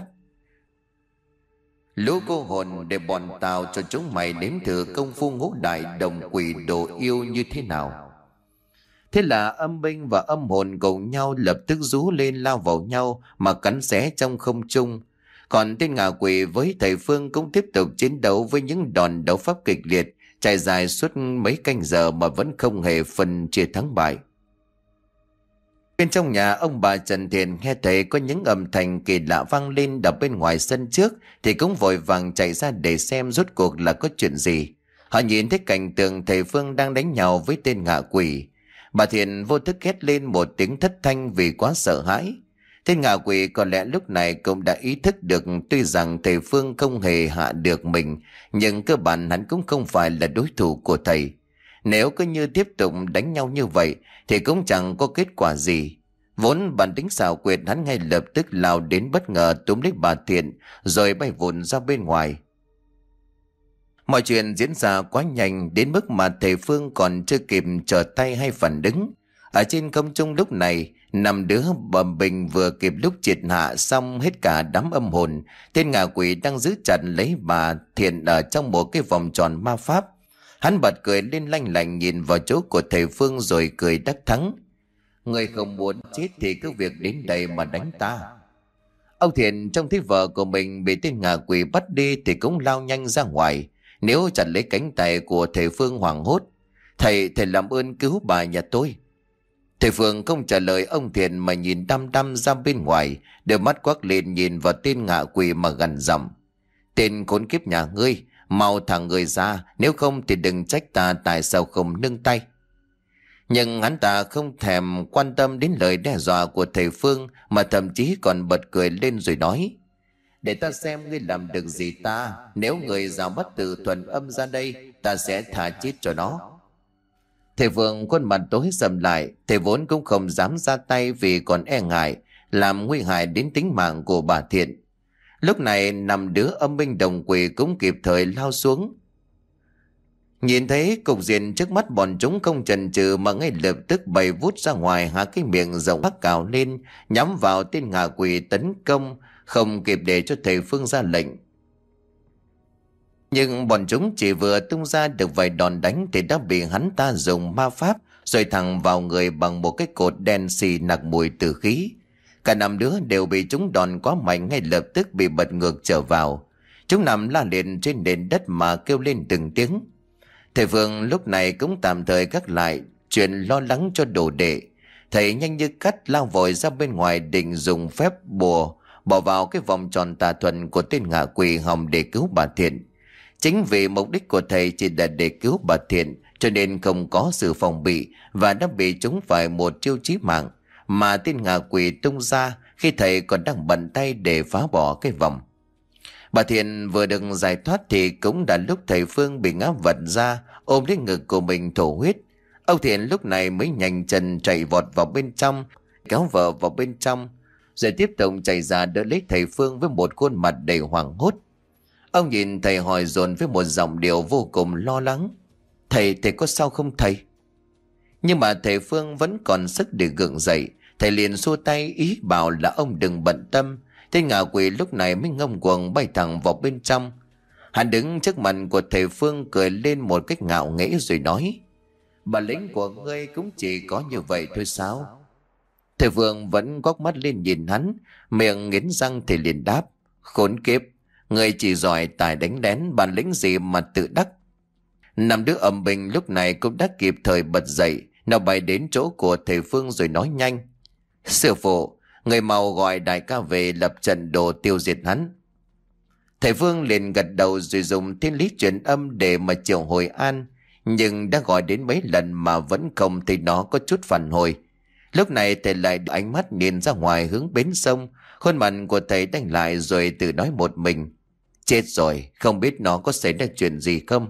S1: Lũ cô hồn, để bọn tao cho chúng mày nếm thử công phu ngũ đại đồng quỷ đồ yêu như thế nào. Thế là âm binh và âm hồn cùng nhau lập tức rú lên lao vào nhau mà cắn xé trong không trung. Còn tên ngạ quỷ với thầy Phương cũng tiếp tục chiến đấu với những đòn đấu pháp kịch liệt, trải dài suốt mấy canh giờ mà vẫn không hề phân chia thắng bại. Bên trong nhà, ông bà Trần Thiền nghe thấy có những âm thanh kỳ lạ vang lên ở bên ngoài sân trước thì cũng vội vàng chạy ra để xem rốt cuộc là có chuyện gì. Họ nhìn thấy cảnh tượng thầy Phương đang đánh nhau với tên ngạ quỷ. Bà Thiền vô thức hét lên một tiếng thất thanh vì quá sợ hãi. Tên ngạ quỷ có lẽ lúc này cũng đã ý thức được tuy rằng thầy Phương không hề hạ được mình, nhưng cơ bản hắn cũng không phải là đối thủ của thầy. Nếu cứ như tiếp tục đánh nhau như vậy thì cũng chẳng có kết quả gì. Vốn bản tính xảo quyệt, hắn ngay lập tức lao đến bất ngờ túm lấy bà Thiện rồi bay vụn ra bên ngoài. Mọi chuyện diễn ra quá nhanh đến mức mà thầy Phương còn chưa kịp trở tay hay phản ứng. Ở trên không trung lúc này, năm đứa bầm bình vừa kịp lúc triệt hạ xong hết cả đám âm hồn. Tên ngạ quỷ đang giữ chặt lấy bà Thiện ở trong một cái vòng tròn ma pháp. Hắn bật cười lên lanh lành nhìn vào chỗ của thầy Phương rồi cười đắc thắng. Người không muốn chết thì cứ việc đến đây mà đánh ta. Ông Thiện trông thấy vợ của mình bị tên ngạ quỷ bắt đi thì cũng lao nhanh ra ngoài. Nếu chặt lấy cánh tay của thầy Phương hoảng hốt. Thầy, thầy làm ơn cứu bà nhà tôi. Thầy Phương không trả lời ông Thiện mà nhìn đăm đăm ra bên ngoài, đôi mắt quắc lên nhìn vào tên ngạ quỷ mà gằn giọng. Tên khốn kiếp nhà ngươi, mau thả người ra, nếu không thì đừng trách ta tại sao không nương tay. Nhưng hắn ta không thèm quan tâm đến lời đe dọa của thầy Phương mà thậm chí còn bật cười lên rồi nói. Để ta xem ngươi làm được gì ta, nếu người dạo bắt từ thuần âm ra đây, ta sẽ thả chết cho nó. Thầy Phương khuôn mặt tối sầm lại, thầy vốn cũng không dám ra tay vì còn e ngại, làm nguy hại đến tính mạng của bà Thiện. Lúc này năm đứa âm binh đồng quỷ cũng kịp thời lao xuống. Nhìn thấy cục diện trước mắt bọn chúng không chần chừ mà ngay lập tức bày vút ra ngoài hai cái miệng rộng bắc cào lên, nhắm vào tên ngạ quỷ tấn công, không kịp để cho thầy Phương ra lệnh. Nhưng bọn chúng chỉ vừa tung ra được vài đòn đánh thì đã bị hắn ta dùng ma pháp rồi thẳng vào người bằng một cái cột đen xì nặc mùi tử khí. Cả năm đứa đều bị chúng đòn quá mạnh ngay lập tức bị bật ngược trở vào. Chúng nằm la liệt trên nền đất mà kêu lên từng tiếng. Thầy Phương lúc này cũng tạm thời gác lại chuyện lo lắng cho đồ đệ. Thầy nhanh như cắt lao vội ra bên ngoài định dùng phép bùa bỏ vào cái vòng tròn tà thuần của tên ngạ quỷ hòng để cứu bà Thiện. Chính vì mục đích của thầy chỉ là để cứu bà Thiện cho nên không có sự phòng bị và đã bị chúng phải một chiêu chí mạng mà tên ngạ quỷ tung ra khi thầy còn đang bận tay để phá bỏ cái vòng. Bà Thiện vừa được giải thoát thì cũng đã lúc thầy Phương bị ngã vật ra ôm lấy ngực của mình thổ huyết. Ông Thiện lúc này mới nhanh chân chạy vọt vào bên trong, kéo vợ vào bên trong, rồi tiếp tục chạy ra đỡ lấy thầy Phương với một khuôn mặt đầy hoảng hốt. Ông nhìn thầy hỏi dồn với một giọng điệu vô cùng lo lắng. Thầy, thầy có sao không thầy? Nhưng mà thầy Phương vẫn còn sức để gượng dậy. Thầy liền xua tay ý bảo là ông đừng bận tâm. Tên ngạ quỷ lúc này mới ngông cuồng bay thẳng vào bên trong. Hắn đứng trước mặt của thầy Phương cười lên một cách ngạo nghễ rồi nói. Bà lính của ngươi cũng chỉ có như vậy thôi sao? Thầy Phương vẫn quắc mắt lên nhìn hắn, miệng nghiến răng thì liền đáp. Khốn kiếp, ngươi chỉ giỏi tài đánh lén, bản lĩnh gì mà tự đắc. Năm đứa âm binh lúc này cũng đã kịp thời bật dậy, nó bay đến chỗ của thầy Phương rồi nói nhanh. Sư phụ, người mau gọi đại ca về lập trận đồ tiêu diệt hắn. Thầy Phương liền gật đầu rồi dùng thiên lý truyền âm để mà triệu hồi an, nhưng đã gọi đến mấy lần mà vẫn không thấy nó có chút phản hồi. Lúc này thầy lại ánh mắt nhìn ra ngoài hướng bến sông, khuôn mặt của thầy đanh lại rồi tự nói một mình. Chết rồi, không biết nó có xảy ra chuyện gì không?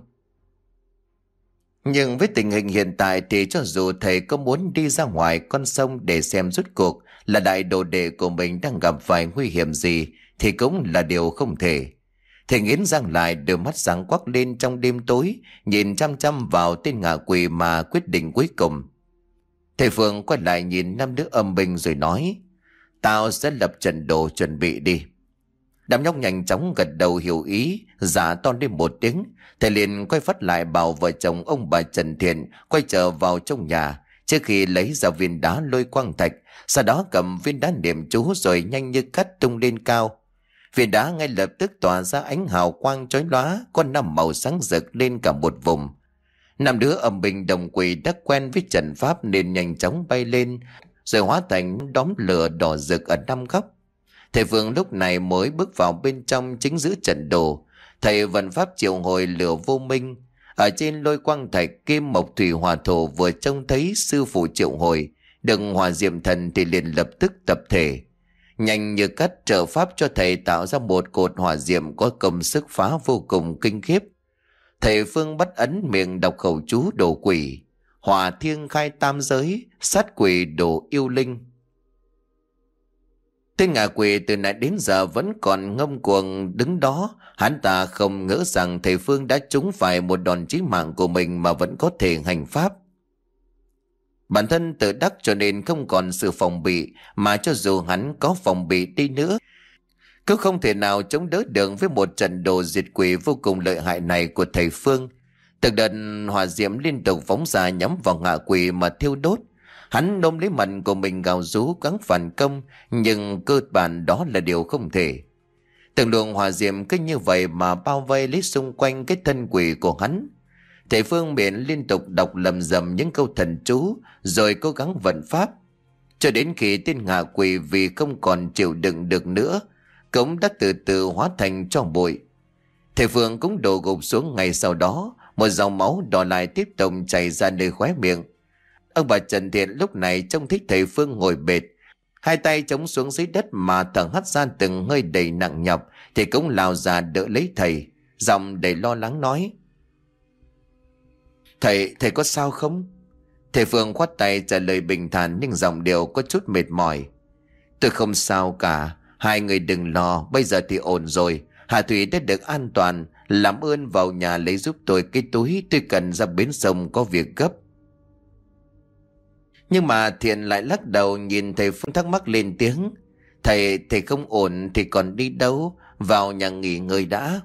S1: Nhưng với tình hình hiện tại thì cho dù thầy có muốn đi ra ngoài con sông để xem rốt cuộc là đại đồ đệ của mình đang gặp phải nguy hiểm gì thì cũng là điều không thể. Thầy nghiến răng lại, đôi mắt sáng quắc lên trong đêm tối, nhìn chăm chăm vào tên ngạ quỷ mà quyết định cuối cùng. Thầy Phương quay lại nhìn năm đứa âm binh rồi nói, tao sẽ lập trận đồ chuẩn bị đi. Đám nhóc nhanh chóng gật đầu hiểu ý, giả to lên một tiếng. Thầy liền quay phát lại bảo vợ chồng ông bà Trần Thiện quay trở vào trong nhà, trước khi lấy ra viên đá lôi quang thạch, sau đó cầm viên đá niệm chú rồi nhanh như cắt tung lên cao. Viên đá ngay lập tức tỏa ra ánh hào quang chói lóa, có năm màu sáng rực lên cả một vùng. Năm đứa âm binh đồng quỷ đã quen với trận pháp nên nhanh chóng bay lên, rồi hóa thành đốm lửa đỏ rực ở năm góc. Thầy Phương lúc này mới bước vào bên trong chính giữa trận đồ. Thầy vận pháp triệu hồi lửa vô minh. Ở trên lôi quang thạch, kim mộc thủy hỏa thổ vừa trông thấy sư phụ triệu hồi đừng hòa diệm thần thì liền lập tức tập thể. Nhanh như cắt trợ pháp cho thầy tạo ra một cột hỏa diệm có công sức phá vô cùng kinh khiếp. Thầy Phương bắt ấn miệng đọc khẩu chú đồ quỷ. Hỏa thiêng khai tam giới, sát quỷ đồ yêu linh. Tên ngạ quỷ từ nãy đến giờ vẫn còn ngông cuồng đứng đó. Hắn ta không ngỡ rằng thầy Phương đã trúng phải một đòn chí mạng của mình mà vẫn có thể hành pháp. Bản thân tự đắc cho nên không còn sự phòng bị, mà cho dù hắn có phòng bị đi nữa cũng không thể nào chống đỡ được với một trận đồ diệt quỷ vô cùng lợi hại này của thầy Phương. Từng đợt hỏa diệm liên tục phóng ra nhắm vào ngạ quỷ mà thiêu đốt. Hắn ôm lấy mặt của mình gào rú gắng phản công, nhưng cơ bản đó là điều không thể. Từng luồng hỏa diệm cứ như vậy mà bao vây lấy xung quanh cái thân quỷ của hắn. Thầy Phương miệng liên tục đọc lầm rầm những câu thần chú, rồi cố gắng vận pháp, cho đến khi tên ngạ quỷ vì không còn chịu đựng được nữa cũng đã từ từ hóa thành tro bụi. Thầy Phương cũng đổ gục xuống. Ngay sau đó, một dòng máu đỏ lại tiếp tục chảy ra nơi khóe miệng. Ông bà Trần Thiện lúc này trông thấy thầy Phương ngồi bệt, hai tay chống xuống dưới đất mà thở hắt ra từng hơi đầy nặng nhọc, thì cũng lao ra đỡ lấy thầy, giọng đầy lo lắng nói: Thầy, thầy có sao không? Thầy Phương khoát tay trả lời bình thản nhưng giọng điệu có chút mệt mỏi: Tôi không sao cả, hai người đừng lo, bây giờ thì ổn rồi. Hà Thủy đã được an toàn, làm ơn vào nhà lấy giúp tôi cái túi, tôi cần ra bến sông có việc gấp. Nhưng mà Thiện lại lắc đầu nhìn thầy Phương thắc mắc lên tiếng: Thầy, thầy không ổn thì còn đi đâu, vào nhà nghỉ ngơi đã.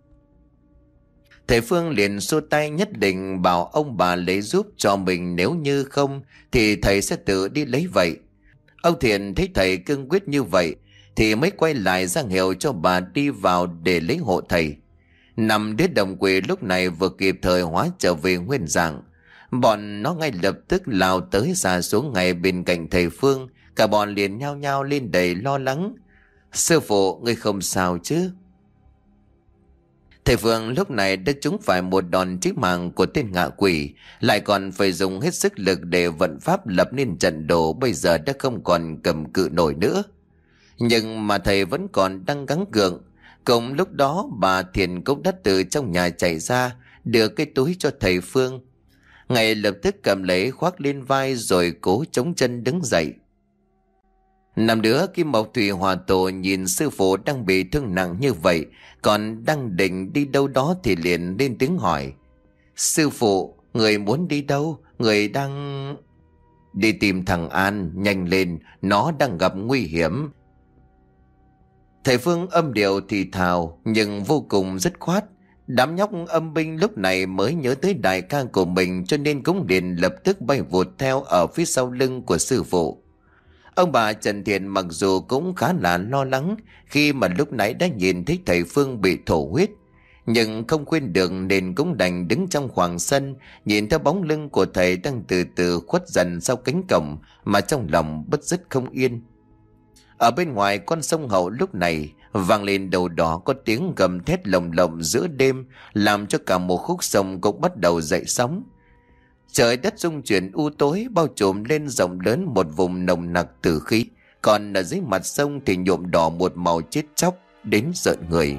S1: Thầy Phương liền xua tay nhất định bảo ông bà lấy giúp cho mình, nếu như không thì thầy sẽ tự đi lấy vậy. Ông Thiện thấy thầy cương quyết như vậy thì mới quay lại ra hiệu cho bà đi vào để lấy hộ thầy. Năm đứa đồng quỷ lúc này vừa kịp thời hóa trở về nguyên dạng. Bọn nó ngay lập tức lao tới xà xuống ngay bên cạnh thầy Phương. Cả bọn liền nhao nhao lên đầy lo lắng: Sư phụ, ngươi không sao chứ? Thầy Phương lúc này đã trúng phải một đòn chí mạng của tên ngạ quỷ, lại còn phải dùng hết sức lực để vận pháp lập nên trận đồ, bây giờ đã không còn cầm cự nổi nữa. Nhưng mà thầy vẫn còn đang gắng gượng. Cùng lúc đó bà Thiền cũng đã từ trong nhà chạy ra, đưa cái túi cho thầy Phương. Ngay lập tức cầm lấy khoác lên vai rồi cố chống chân đứng dậy. Năm đứa Kim Mộc Thủy Hòa Tổ nhìn sư phụ đang bị thương nặng như vậy, còn đang định đi đâu đó thì liền lên tiếng hỏi: Sư phụ, người muốn đi đâu? Người đang... Đi tìm thằng An, nhanh lên, nó đang gặp nguy hiểm. Thầy Phương âm điệu thì thào nhưng vô cùng dứt khoát. Đám nhóc âm binh lúc này mới nhớ tới đại ca của mình, cho nên cũng liền lập tức bay vụt theo ở phía sau lưng của sư phụ. Ông bà Trần Thiện mặc dù cũng khá là lo lắng khi mà lúc nãy đã nhìn thấy thầy Phương bị thổ huyết, nhưng không quên được nên cũng đành đứng trong khoảng sân nhìn theo bóng lưng của thầy đang từ từ khuất dần sau cánh cổng mà trong lòng bứt rứt không yên. Ở bên ngoài con sông Hậu lúc này vang lên đầu đó có tiếng gầm thét lồng lộng giữa đêm, làm cho cả một khúc sông cũng bắt đầu dậy sóng. Trời đất rung chuyển u tối, bao trùm lên rộng lớn một vùng nồng nặc tử khí, còn ở dưới mặt sông thì nhuộm đỏ một màu chết chóc đến rợn người.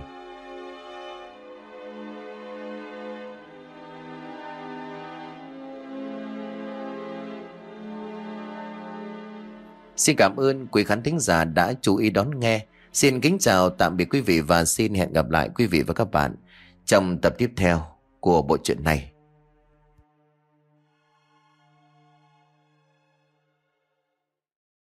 S1: Xin cảm ơn quý khán thính giả đã chú ý đón nghe. Xin kính chào tạm biệt quý vị và xin hẹn gặp lại quý vị và các bạn trong tập tiếp theo của bộ truyện này.